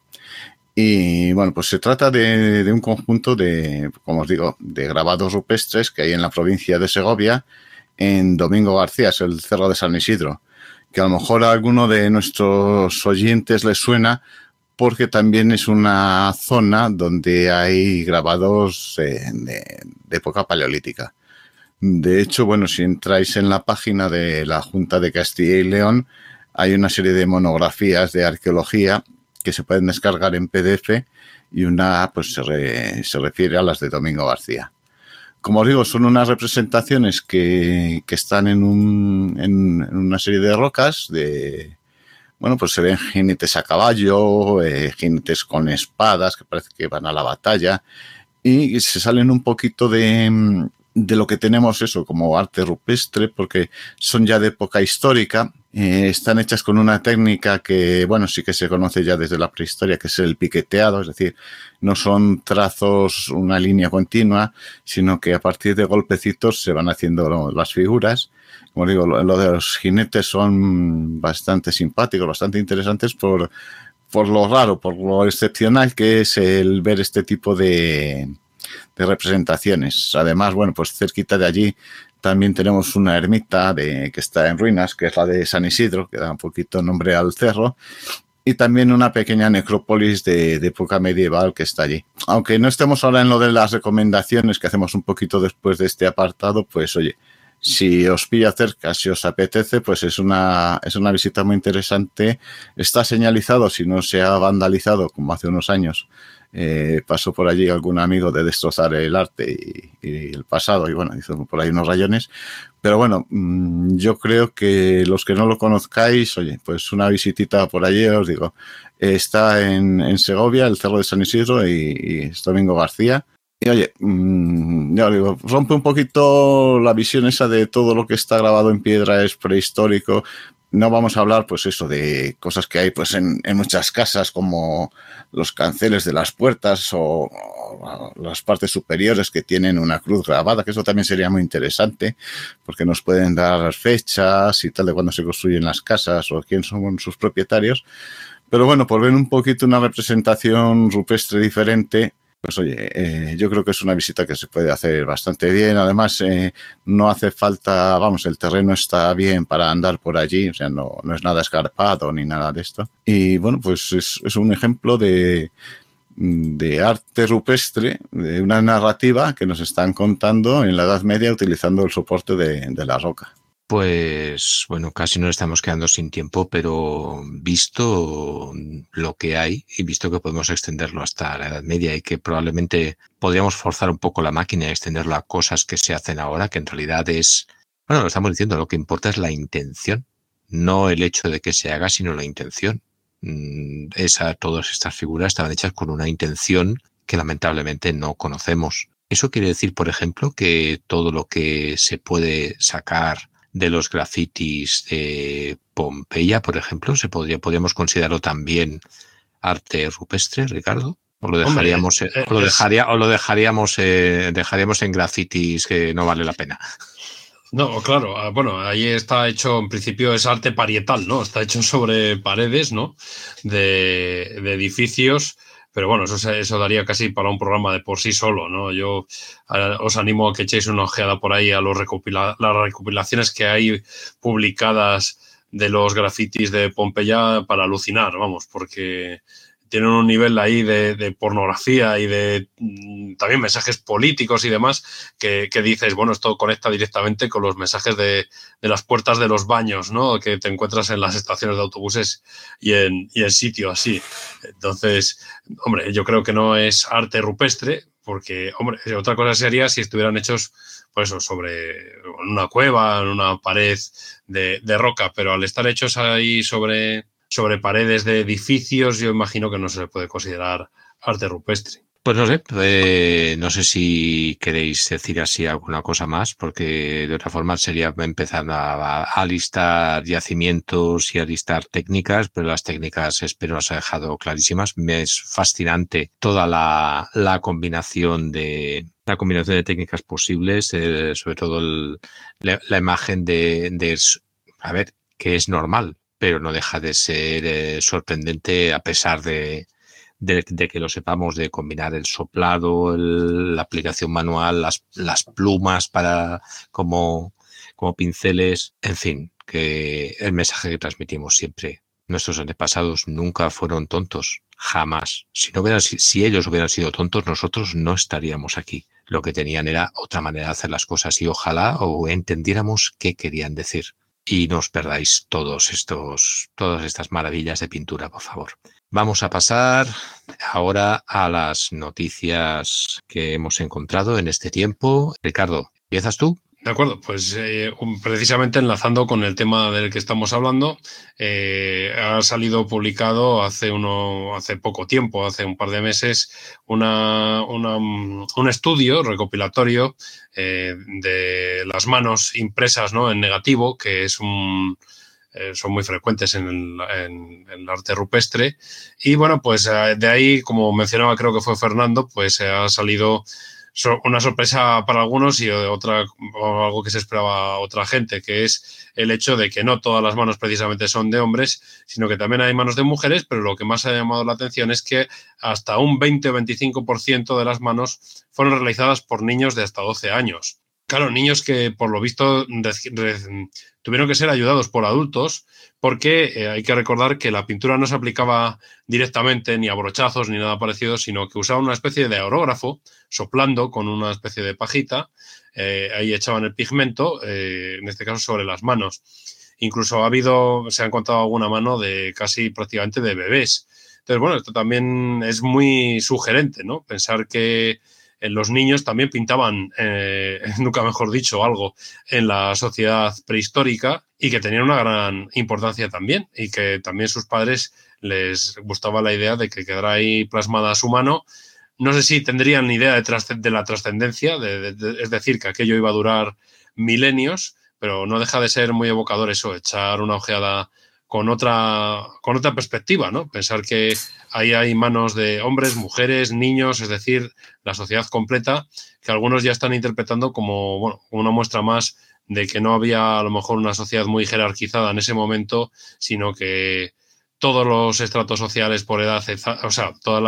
Speaker 3: Y bueno, pues se trata de un conjunto de, como os digo, de grabados rupestres que hay en la provincia de Segovia, en Domingo García, es el Cerro de San Isidro, que a lo mejor a alguno de nuestros oyentes les suena porque también es una zona donde hay grabados de época paleolítica. De hecho, bueno, si entráis en la página de la Junta de Castilla y León, hay una serie de monografías de arqueología que se pueden descargar en PDF, y una pues se refiere a las de Domingo García. Como os digo, son unas representaciones que están en una serie de rocas bueno, pues se ven jinetes a caballo, jinetes con espadas que parece que van a la batalla, y se salen un poquito de lo que tenemos eso como arte rupestre, porque son ya de época histórica. Están hechas con una técnica que, bueno, sí que se conoce ya desde la prehistoria, que es el piqueteado, es decir, no son trazos, una línea continua, sino que a partir de golpecitos se van haciendo las figuras. Como digo, lo de los jinetes son bastante simpáticos, bastante interesantes por lo raro, por lo excepcional que es el ver este tipo de representaciones. Además, bueno, pues cerquita de allí también tenemos una ermita que está en ruinas, que es la de San Isidro, que da un poquito nombre al cerro, y también una pequeña necrópolis de época medieval que está allí. Aunque no estemos ahora en lo de las recomendaciones que hacemos un poquito después de este apartado, pues oye, si os pilla cerca, si os apetece, pues es una visita muy interesante. Está señalizado, si no se ha vandalizado, como hace unos años. Pasó por allí algún amigo de destrozar el arte y el pasado, y bueno, hizo por ahí unos rayones. Pero bueno, yo creo que los que no lo conozcáis, oye, pues una visitita por allí, os digo. Está en Segovia, el Cerro de San Isidro, y es Domingo García. Y oye, ya digo, rompe un poquito la visión esa de todo lo que está grabado en piedra es prehistórico. No vamos a hablar, pues eso, de cosas que hay pues en muchas casas, como los canceles de las puertas o las partes superiores que tienen una cruz grabada, que eso también sería muy interesante, porque nos pueden dar fechas y tal de cuándo se construyen las casas o quién son sus propietarios. Pero bueno, por ver un poquito una representación rupestre diferente, pues oye, yo creo que es una visita que se puede hacer bastante bien. Además, no hace falta, vamos, el terreno está bien para andar por allí, o sea, no es nada escarpado ni nada de esto. Y bueno, pues es un ejemplo de arte rupestre, de una narrativa que nos están contando en la Edad Media utilizando el soporte de la roca.
Speaker 2: Pues bueno, casi nos estamos quedando sin tiempo, pero visto lo que hay y visto que podemos extenderlo hasta la Edad Media y que probablemente podríamos forzar un poco la máquina y extenderlo a cosas que se hacen ahora, que en realidad es, bueno, lo estamos diciendo, lo que importa es la intención, no el hecho de que se haga, sino la intención. Todas estas figuras estaban hechas con una intención que lamentablemente no conocemos. Eso quiere decir, por ejemplo, que todo lo que se puede sacar de los grafitis de Pompeya, por ejemplo, podríamos considerarlo también arte rupestre, Ricardo, o lo dejaríamos, dejaríamos en grafitis que no vale la pena.
Speaker 5: No, claro, bueno, ahí está hecho, en principio es arte parietal, ¿no? Está hecho sobre paredes, ¿no? De edificios. Pero bueno, eso daría casi para un programa de por sí solo, ¿no? Yo os animo a que echéis una ojeada por ahí a las recopilaciones que hay publicadas de los grafitis de Pompeya para alucinar, vamos, porque tienen un nivel ahí de pornografía y de también mensajes políticos y demás que dices, bueno, esto conecta directamente con los mensajes de las puertas de los baños, ¿no? Que te encuentras en las estaciones de autobuses y en sitio así. Entonces, hombre, yo creo que no es arte rupestre, porque, hombre, otra cosa sería si estuvieran hechos, pues eso, sobre una cueva, en una pared de roca, pero al estar hechos ahí sobre paredes de edificios, yo imagino que no se le puede considerar arte rupestre.
Speaker 2: Pues no sé si queréis decir así alguna cosa más, porque de otra forma sería empezar a listar yacimientos y a listar técnicas, pero las técnicas espero las he dejado clarísimas. Me es fascinante toda la combinación de técnicas posibles, sobre todo la imagen de a ver, que es normal, pero no deja de ser sorprendente a pesar de que lo sepamos, de combinar el soplado, la aplicación manual, las plumas para como pinceles, en fin, que el mensaje que transmitimos siempre. Nuestros antepasados nunca fueron tontos, jamás. Si ellos hubieran sido tontos, nosotros no estaríamos aquí. Lo que tenían era otra manera de hacer las cosas y ojalá entendiéramos qué querían decir. Y no os perdáis todas estas maravillas de pintura, por favor. Vamos a pasar ahora a las noticias que hemos encontrado en este tiempo. Ricardo, ¿empiezas tú?
Speaker 5: De acuerdo, pues precisamente enlazando con el tema del que estamos hablando, ha salido publicado hace poco tiempo, hace un par de meses, un estudio recopilatorio de las manos impresas, ¿no?, en negativo, que es son muy frecuentes en el arte rupestre. Y bueno, pues de ahí, como mencionaba, creo que fue Fernando, pues ha salido una sorpresa para algunos y algo que se esperaba a otra gente, que es el hecho de que no todas las manos precisamente son de hombres, sino que también hay manos de mujeres, pero lo que más ha llamado la atención es que hasta un 20 o 25% de las manos fueron realizadas por niños de hasta 12 años. Claro, niños que por lo visto tuvieron que ser ayudados por adultos, porque hay que recordar que la pintura no se aplicaba directamente ni a brochazos ni nada parecido, sino que usaba una especie de aerógrafo soplando con una especie de pajita ahí echaban el pigmento, en este caso sobre las manos. Incluso se ha encontrado alguna mano de casi prácticamente de bebés. Entonces, bueno, esto también es muy sugerente, ¿no? Pensar que los niños también pintaban, nunca mejor dicho, algo en la sociedad prehistórica y que tenían una gran importancia también, y que también sus padres les gustaba la idea de que quedara ahí plasmada su mano. No sé si tendrían ni idea de la trascendencia, es decir, que aquello iba a durar milenios, pero no deja de ser muy evocador eso, echar una ojeada con otra perspectiva, ¿no? Pensar que ahí hay manos de hombres, mujeres, niños, es decir, la sociedad completa, que algunos ya están interpretando como, bueno, una muestra más de que no había a lo mejor una sociedad muy jerarquizada en ese momento, sino que todos los estratos sociales por edad, o sea, todas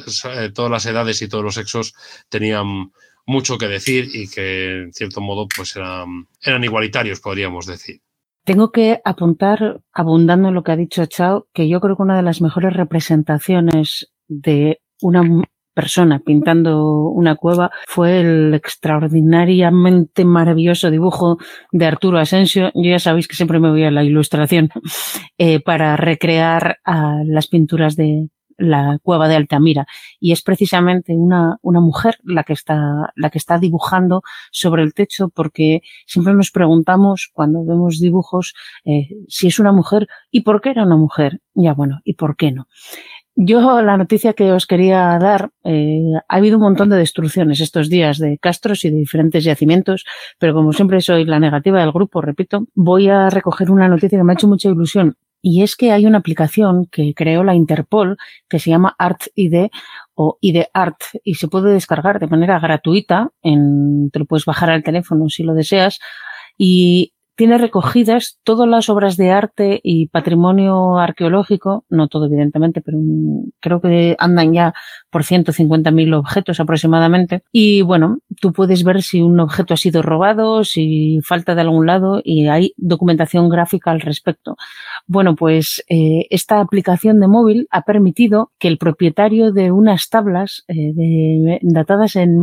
Speaker 5: las edades y todos los sexos tenían mucho que decir y que, en cierto modo, pues eran igualitarios, podríamos decir.
Speaker 4: Tengo que apuntar, abundando en lo que ha dicho Chao, que yo creo que una de las mejores representaciones de una persona pintando una cueva fue el extraordinariamente maravilloso dibujo de Arturo Asensio. Yo ya sabéis que siempre me voy a la ilustración para recrear las pinturas de la cueva de Altamira, y es precisamente una mujer la que está dibujando sobre el techo, porque siempre nos preguntamos cuando vemos dibujos si es una mujer y por qué era una mujer. Ya bueno, ¿y por qué no? Yo la noticia que os quería dar, ha habido un montón de destrucciones estos días de castros y de diferentes yacimientos, pero como siempre soy la negativa del grupo, repito, voy a recoger una noticia que me ha hecho mucha ilusión. Y es que hay una aplicación que creó la Interpol que se llama ArtID o IDArt y se puede descargar de manera gratuita. Te lo puedes bajar al teléfono si lo deseas, y tiene recogidas todas las obras de arte y patrimonio arqueológico, no todo evidentemente, pero creo que andan ya por 150.000 objetos aproximadamente. Y bueno, tú puedes ver si un objeto ha sido robado, si falta de algún lado, y hay documentación gráfica al respecto. Bueno, pues esta aplicación de móvil ha permitido que el propietario de unas tablas datadas en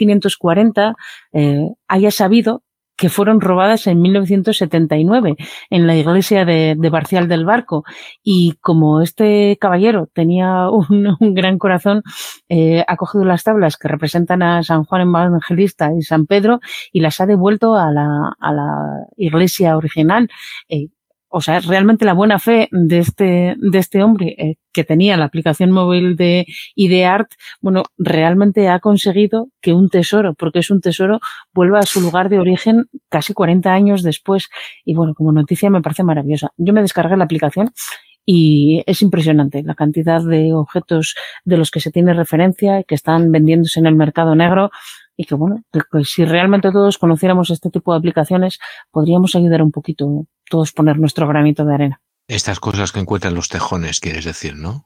Speaker 4: 1540 haya sabido que fueron robadas en 1979 en la iglesia de Barcial del Barco. Y como este caballero tenía un gran corazón, ha cogido las tablas que representan a San Juan Evangelista y San Pedro y las ha devuelto a la iglesia original. O sea, realmente la buena fe de este hombre que tenía la aplicación móvil de IDArt, bueno, realmente ha conseguido que un tesoro, porque es un tesoro, vuelva a su lugar de origen casi 40 años después. Y bueno, como noticia me parece maravillosa. Yo me descargué la aplicación y es impresionante la cantidad de objetos de los que se tiene referencia y que están vendiéndose en el mercado negro. Y que bueno, que si realmente todos conociéramos este tipo de aplicaciones, podríamos ayudar un poquito, todos poner nuestro granito de arena.
Speaker 2: Estas cosas que encuentran los tejones, quieres decir, ¿no?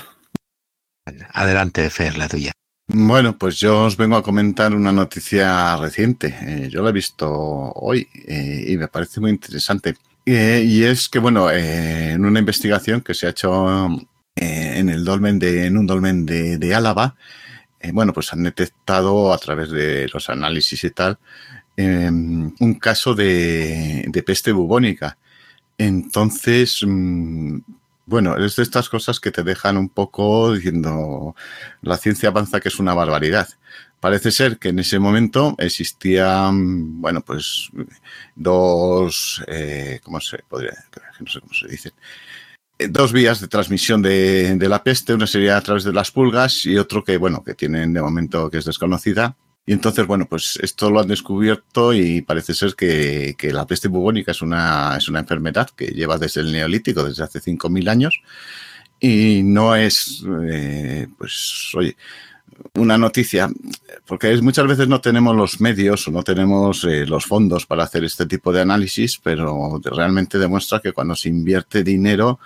Speaker 2: Adelante, Fer, la tuya.
Speaker 3: Bueno, pues yo os vengo a comentar una noticia reciente. Yo la he visto hoy y me parece muy interesante. Y es que, bueno, en una investigación que se ha hecho en un dolmen de Álava, bueno, pues han detectado a través de los análisis y tal un caso de peste bubónica. Entonces, bueno, es de estas cosas que te dejan un poco diciendo la ciencia avanza, que es una barbaridad. Parece ser que en ese momento existían, bueno, pues dos, ¿cómo se podría? No sé cómo se dicen. Dos vías de transmisión de la peste, una sería a través de las pulgas y otro que, bueno, que tienen de momento que es desconocida. Y entonces, bueno, pues esto lo han descubierto y parece ser que la peste bubónica es una enfermedad que lleva desde el Neolítico, desde hace 5.000 años, y no es, pues, oye, una noticia, porque muchas veces no tenemos los medios o no tenemos los fondos para hacer este tipo de análisis, pero realmente demuestra que cuando se invierte dinero,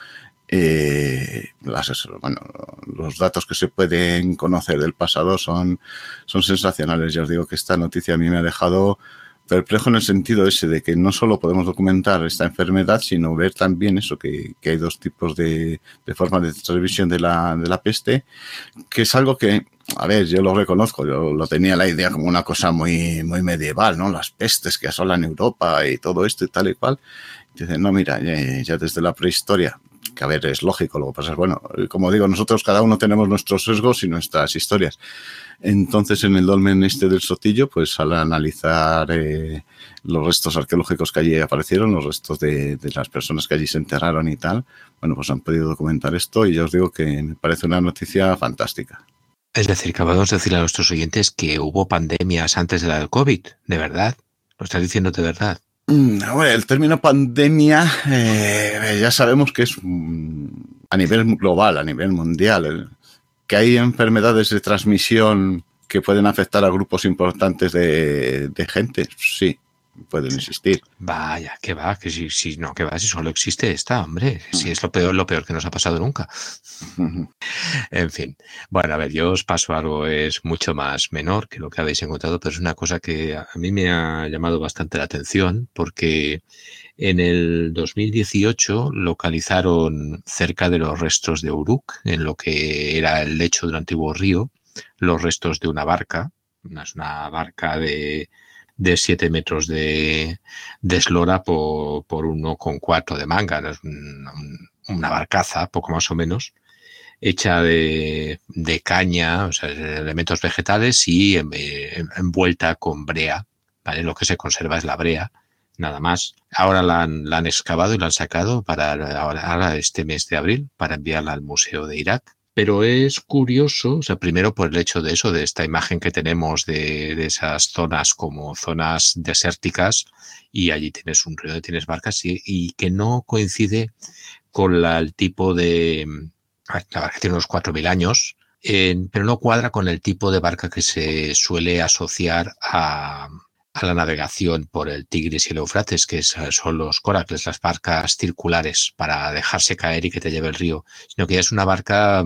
Speaker 3: los datos que se pueden conocer del pasado son sensacionales. Ya os digo que esta noticia a mí me ha dejado perplejo en el sentido ese de que no solo podemos documentar esta enfermedad, sino ver también eso, que hay dos tipos de formas de transmisión de la peste, que es algo que, a ver, yo lo reconozco, yo lo tenía la idea como una cosa muy, muy medieval, ¿no? Las pestes que asolan Europa y todo esto y tal y cual. Y dicen, no, mira, ya desde la prehistoria, que a ver, es lógico, lo que pasa es, bueno, como digo, nosotros cada uno tenemos nuestros sesgos y nuestras historias. Entonces, en el dolmen del Sotillo, pues al analizar los restos arqueológicos que allí aparecieron, los restos de las personas que allí se enterraron y tal, bueno, pues han podido documentar esto y ya os digo que me parece una noticia fantástica.
Speaker 2: Es decir, que podemos decirle a nuestros oyentes que hubo pandemias antes de la del COVID, ¿de verdad? ¿Lo estás diciendo de verdad?
Speaker 3: Bueno, el término pandemia ya sabemos que es a nivel global, a nivel mundial. Que hay enfermedades de transmisión que pueden afectar a grupos importantes de gente, sí, pueden existir.
Speaker 2: Vaya, que va, que si solo existe esta, hombre, si es lo peor que nos ha pasado nunca. En fin, bueno, a ver, yo os paso algo, es mucho más menor que lo que habéis encontrado, pero es una cosa que a mí me ha llamado bastante la atención, porque en el 2018 localizaron cerca de los restos de Uruk, en lo que era el lecho de un antiguo río, los restos de una barca, una barca de 7 metros de eslora por 1,4 de manga, una barcaza, poco más o menos, hecha de caña, o sea, elementos vegetales y envuelta con brea, ¿vale? Lo que se conserva es la brea, nada más. Ahora la han excavado y la han sacado para ahora este mes de abril para enviarla al Museo de Irak. Pero es curioso, o sea, primero por el hecho de eso, de esta imagen que tenemos de esas zonas como zonas desérticas y allí tienes un río, tienes barcas y que no coincide con el tipo de... La barca tiene unos 4.000 años, pero no cuadra con el tipo de barca que se suele asociar a la navegación por el Tigris y el Eufrates, que son los coracles, las barcas circulares para dejarse caer y que te lleve el río, sino que ya es una barca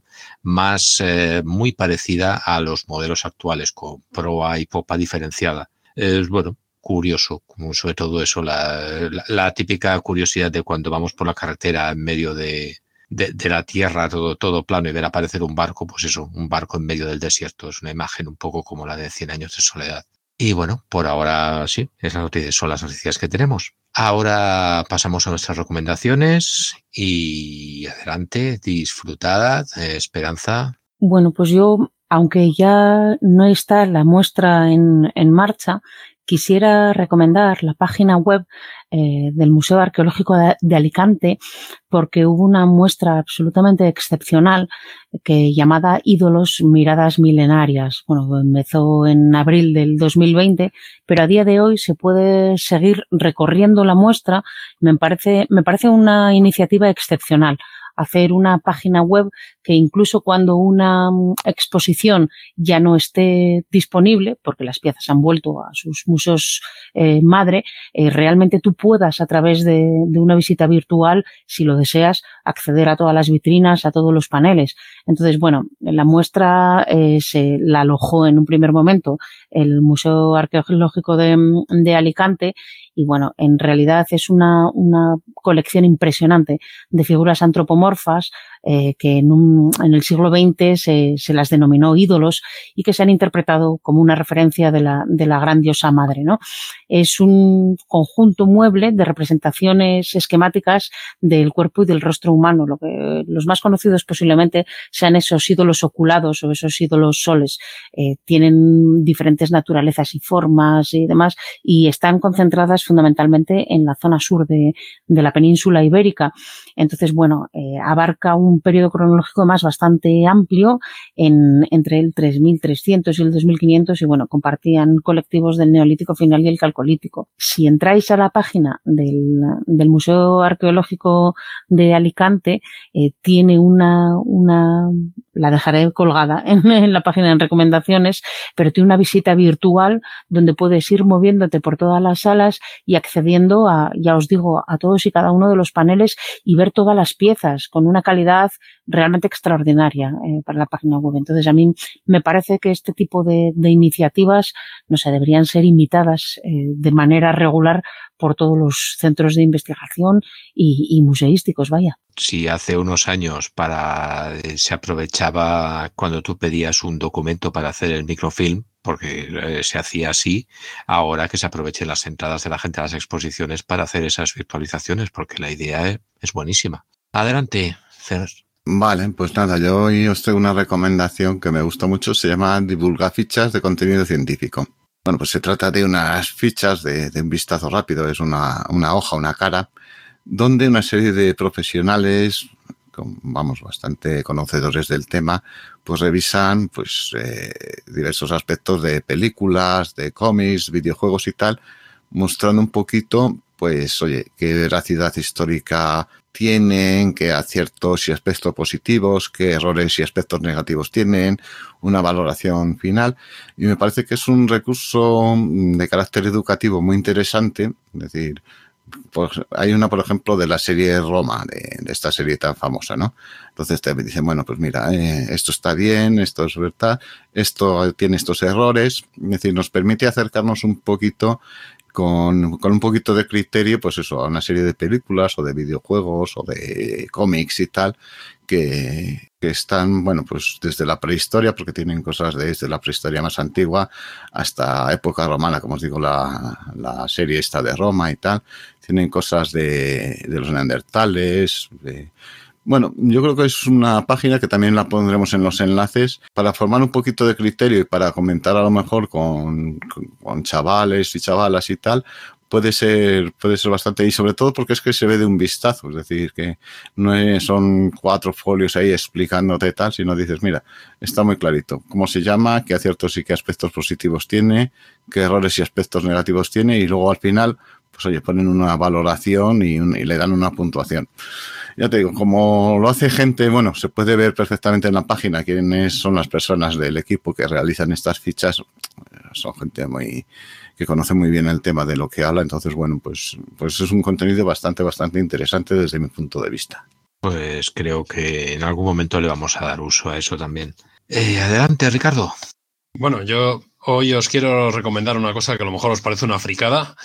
Speaker 2: más muy parecida a los modelos actuales, con proa y popa diferenciada. Es bueno, curioso, como sobre todo eso, la típica curiosidad de cuando vamos por la carretera en medio de la tierra, todo plano, y ver aparecer un barco, pues eso, un barco en medio del desierto. Es una imagen un poco como la de 100 años de soledad. Y bueno, por ahora sí, son las noticias que tenemos. Ahora pasamos a nuestras recomendaciones y adelante, disfrutad, Esperanza.
Speaker 4: Bueno, pues yo, aunque ya no está la muestra en marcha, quisiera recomendar la página web del Museo Arqueológico de Alicante, porque hubo una muestra absolutamente excepcional llamada Ídolos, Miradas Milenarias. Bueno, empezó en abril del 2020, pero a día de hoy se puede seguir recorriendo la muestra. Me parece una iniciativa excepcional. Hacer una página web que incluso cuando una exposición ya no esté disponible, porque las piezas han vuelto a sus museos madre, realmente tú puedas a través de una visita virtual, si lo deseas, acceder a todas las vitrinas, a todos los paneles. Entonces, bueno, la muestra se la alojó en un primer momento el Museo Arqueológico de Alicante y, bueno, en realidad es una colección impresionante de figuras antropomorfas que en el siglo XX se las denominó ídolos y que se han interpretado como una referencia de la gran diosa madre, ¿no? Es un conjunto mueble de representaciones esquemáticas del cuerpo y del rostro humano. Los más conocidos posiblemente sean esos ídolos oculados o esos ídolos soles. Tienen diferentes naturalezas y formas y demás y están concentradas fundamentalmente en la zona sur de la península ibérica. Entonces, bueno, abarca un periodo cronológico más bastante amplio entre el 3300 y el 2500 y, bueno, compartían colectivos del Neolítico final y el Calcolítico. Si entráis a la página del Museo Arqueológico de Alicante, tiene una la dejaré colgada en la página de recomendaciones, pero tiene una visita virtual donde puedes ir moviéndote por todas las salas y accediendo a, ya os digo, a todos y cada uno de los paneles y ver todas las piezas con una calidad realmente extraordinaria para la página web. Entonces, a mí me parece que este tipo de iniciativas, no sé, deberían ser imitadas de manera regular por todos los centros de investigación y museísticos, vaya.
Speaker 2: Si hace unos años se aprovechaba cuando tú pedías un documento para hacer el microfilm, porque se hacía así, ahora que se aprovechen las entradas de la gente a las exposiciones para hacer esas virtualizaciones, porque la idea es buenísima. Adelante, Fer.
Speaker 3: Vale, pues nada, yo hoy os traigo una recomendación que me gusta mucho, se llama Divulgar fichas de contenido científico. Bueno, pues se trata de unas fichas de un vistazo rápido, es una hoja, una cara, donde una serie de profesionales, vamos, bastante conocedores del tema, pues revisan pues diversos aspectos de películas, de cómics, videojuegos y tal, mostrando un poquito, pues, oye, qué veracidad histórica tienen, qué aciertos y aspectos positivos, qué errores y aspectos negativos tienen, una valoración final. Y me parece que es un recurso de carácter educativo muy interesante. Es decir, pues hay una, por ejemplo, de la serie Roma, de esta serie tan famosa, ¿no? Entonces te dicen, bueno, pues mira, esto está bien, esto es verdad, esto tiene estos errores. Es decir, nos permite acercarnos un poquito con un poquito de criterio, pues eso, a una serie de películas o de videojuegos o de cómics y tal, que están, bueno, pues desde la prehistoria, porque tienen cosas desde la prehistoria más antigua hasta época romana, como os digo, la serie esta de Roma y tal, tienen cosas de los neandertales, bueno, yo creo que es una página que también la pondremos en los enlaces para formar un poquito de criterio y para comentar a lo mejor con chavales y chavalas y tal. Puede ser bastante, y sobre todo porque es que se ve de un vistazo, es decir, que no son 4 folios ahí explicándote tal, sino dices, mira, está muy clarito cómo se llama, qué aciertos y qué aspectos positivos tiene, qué errores y aspectos negativos tiene, y luego al final, pues oye, ponen una valoración y le dan una puntuación. Ya te digo, como lo hace gente, bueno, se puede ver perfectamente en la página quiénes son las personas del equipo que realizan estas fichas. Son gente que conoce muy bien el tema de lo que habla. Entonces, bueno, pues es un contenido bastante interesante desde mi punto de vista.
Speaker 2: Pues creo que en algún momento le vamos a dar uso a eso también. Adelante, Ricardo.
Speaker 5: Bueno, yo hoy os quiero recomendar una cosa que a lo mejor os parece una fricada.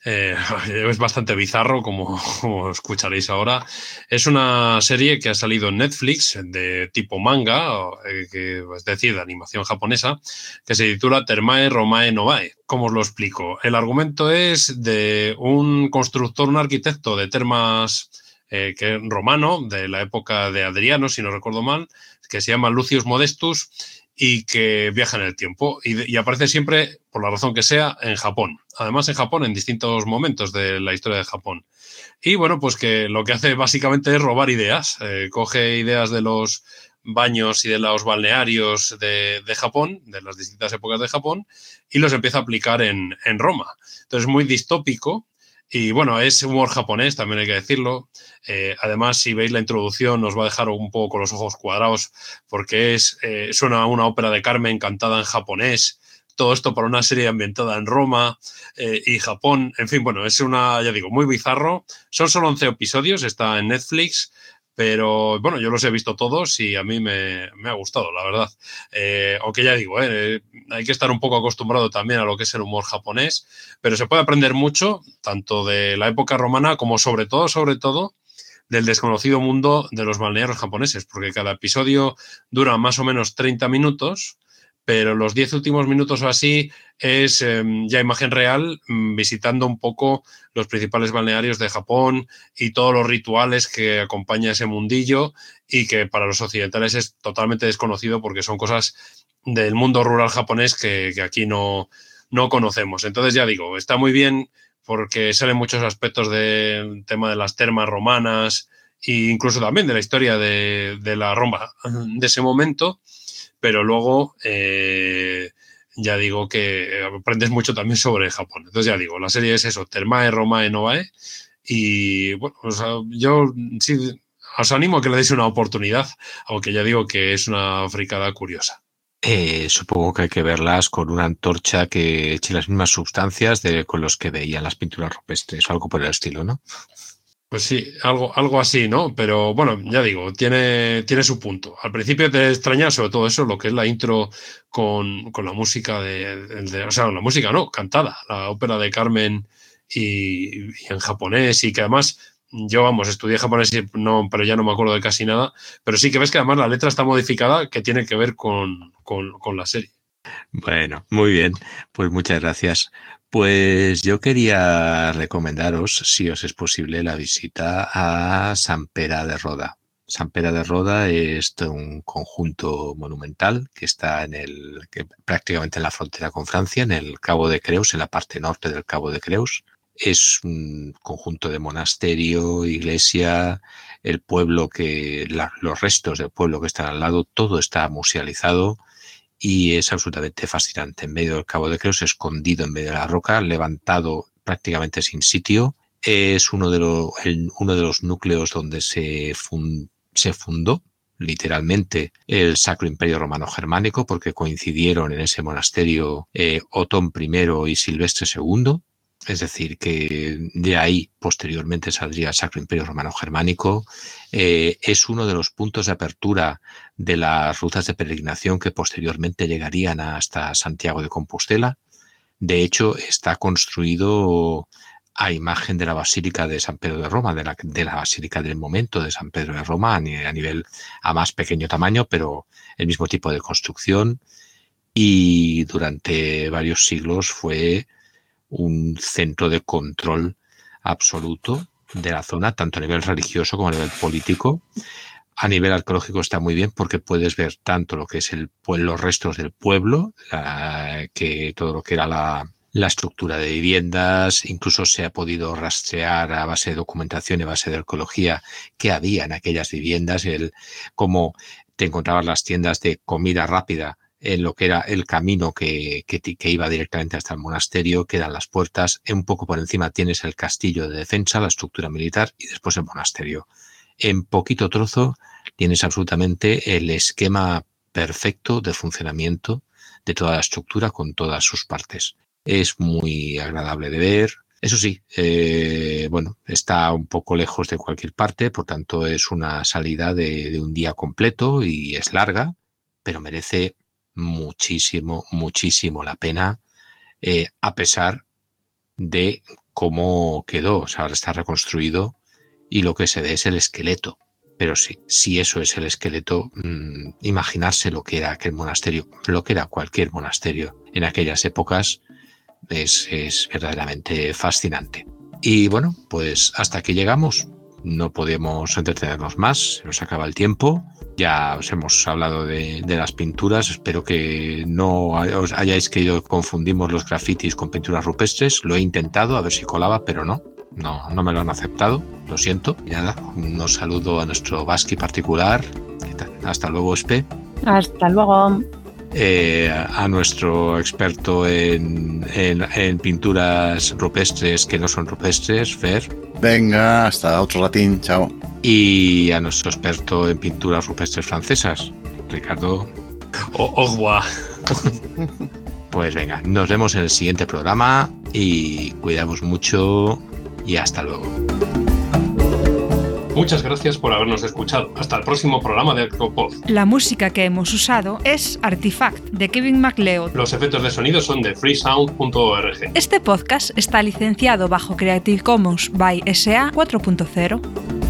Speaker 5: Es bastante bizarro, como escucharéis ahora. Es una serie que ha salido en Netflix de tipo manga, es decir, de animación japonesa, que se titula Termae Romae Novae. ¿Cómo os lo explico? El argumento es de un constructor, un arquitecto de termas que romano, de la época de Adriano, si no recuerdo mal, que se llama Lucius Modestus, y que viaja en el tiempo y aparece siempre, por la razón que sea, en Japón. Además, en Japón, en distintos momentos de la historia de Japón. Y bueno, pues que lo que hace básicamente es robar ideas. Coge ideas de los baños y de los balnearios de Japón, de las distintas épocas de Japón, y los empieza a aplicar en Roma. Entonces, muy distópico. Y bueno, es humor japonés, también hay que decirlo. Además, si veis la introducción, os va a dejar un poco con los ojos cuadrados, porque suena a una ópera de Carmen cantada en japonés. Todo esto para una serie ambientada en Roma y Japón. En fin, bueno, es ya digo, muy bizarro. Son solo 11 episodios, está en Netflix. Pero bueno, yo los he visto todos y a mí me ha gustado, la verdad. Aunque ya digo, hay que estar un poco acostumbrado también a lo que es el humor japonés, pero se puede aprender mucho, tanto de la época romana como sobre todo, del desconocido mundo de los balnearios japoneses, porque cada episodio dura más o menos 30 minutos, pero los 10 últimos minutos o así es ya imagen real, visitando un poco los principales balnearios de Japón y todos los rituales que acompaña ese mundillo y que para los occidentales es totalmente desconocido porque son cosas del mundo rural japonés que aquí no conocemos. Entonces, ya digo, está muy bien porque salen muchos aspectos del tema de las termas romanas e incluso también de la historia de la Roma de ese momento. Pero luego ya digo que aprendes mucho también sobre Japón. Entonces ya digo, la serie es eso, Termae Romae Novae. Y bueno, o sea, yo sí, os animo a que le deis una oportunidad, aunque ya digo que es una fricada curiosa.
Speaker 2: Supongo que hay que verlas con una antorcha que eche las mismas sustancias con los que veían las pinturas rupestres o algo por el estilo, ¿no?
Speaker 5: Pues sí, algo así, ¿no? Pero bueno, ya digo, tiene su punto. Al principio te extraña sobre todo eso, lo que es la intro con la música o sea, la música no, cantada, la ópera de Carmen y en japonés, y que además yo, estudié japonés pero ya no me acuerdo de casi nada, pero sí que ves que además la letra está modificada, que tiene que ver con la serie.
Speaker 2: Bueno, muy bien, pues muchas gracias. Pues yo quería recomendaros, si os es posible, la visita a Sant Pere de Roda. Sant Pere de Roda es un conjunto monumental que está prácticamente en la frontera con Francia, en el Cabo de Creus, en la parte norte del Cabo de Creus. Es un conjunto de monasterio, iglesia, el pueblo los restos del pueblo que están al lado, todo está musealizado y es absolutamente fascinante. En medio del Cabo de Creus, escondido en medio de la roca, levantado prácticamente sin sitio. Es uno de los núcleos donde se fundó literalmente el Sacro Imperio Romano Germánico, porque coincidieron en ese monasterio Otón I y Silvestre II. Es decir, que de ahí posteriormente saldría el Sacro Imperio Romano Germánico. Es uno de los puntos de apertura de las rutas de peregrinación que posteriormente llegarían hasta Santiago de Compostela. De hecho, está construido a imagen de la Basílica de San Pedro de Roma, de la Basílica del momento de San Pedro de Roma, a más pequeño tamaño, pero el mismo tipo de construcción. Y durante varios siglos fue un centro de control absoluto de la zona, tanto a nivel religioso como a nivel político. A nivel arqueológico está muy bien porque puedes ver tanto lo que es los restos del pueblo, que todo lo que era la estructura de viviendas, incluso se ha podido rastrear a base de documentación y a base de arqueología que había en aquellas viviendas, cómo te encontrabas las tiendas de comida rápida en lo que era el camino que iba directamente hasta el monasterio, que eran las puertas. Un poco por encima tienes el castillo de defensa, la estructura militar y después el monasterio. En poquito trozo tienes absolutamente el esquema perfecto de funcionamiento de toda la estructura con todas sus partes. Es muy agradable de ver. Eso sí, está un poco lejos de cualquier parte, por tanto es una salida de un día completo y es larga, pero merece muchísimo, muchísimo la pena, a pesar de cómo quedó. O sea, ahora está reconstruido y lo que se ve es el esqueleto. Pero sí, si eso es el esqueleto, imaginarse lo que era aquel monasterio, lo que era cualquier monasterio en aquellas épocas, es verdaderamente fascinante. Y bueno, pues hasta aquí llegamos. No podemos entretenernos más, se nos acaba el tiempo. Ya os hemos hablado de las pinturas. Espero que no os hayáis querido confundimos los grafitis con pinturas rupestres. Lo he intentado, a ver si colaba, pero no me lo han aceptado. Lo siento. Y nada, un saludo a nuestro Basqui particular. Hasta luego, Espe.
Speaker 4: Hasta luego.
Speaker 2: A nuestro experto en pinturas rupestres que no son rupestres, Fer.
Speaker 3: Venga, hasta otro ratín, chao.
Speaker 2: Y a nuestro experto en pinturas rupestres francesas, Ricardo.
Speaker 5: Au revoir.
Speaker 2: Pues venga, nos vemos en el siguiente programa y cuidamos mucho y hasta luego.
Speaker 5: Muchas gracias por habernos escuchado. Hasta el próximo programa de Arcopod.
Speaker 1: La música que hemos usado es Artifact, de Kevin MacLeod.
Speaker 5: Los efectos de sonido son de freesound.org.
Speaker 1: Este podcast está licenciado bajo Creative Commons by SA 4.0.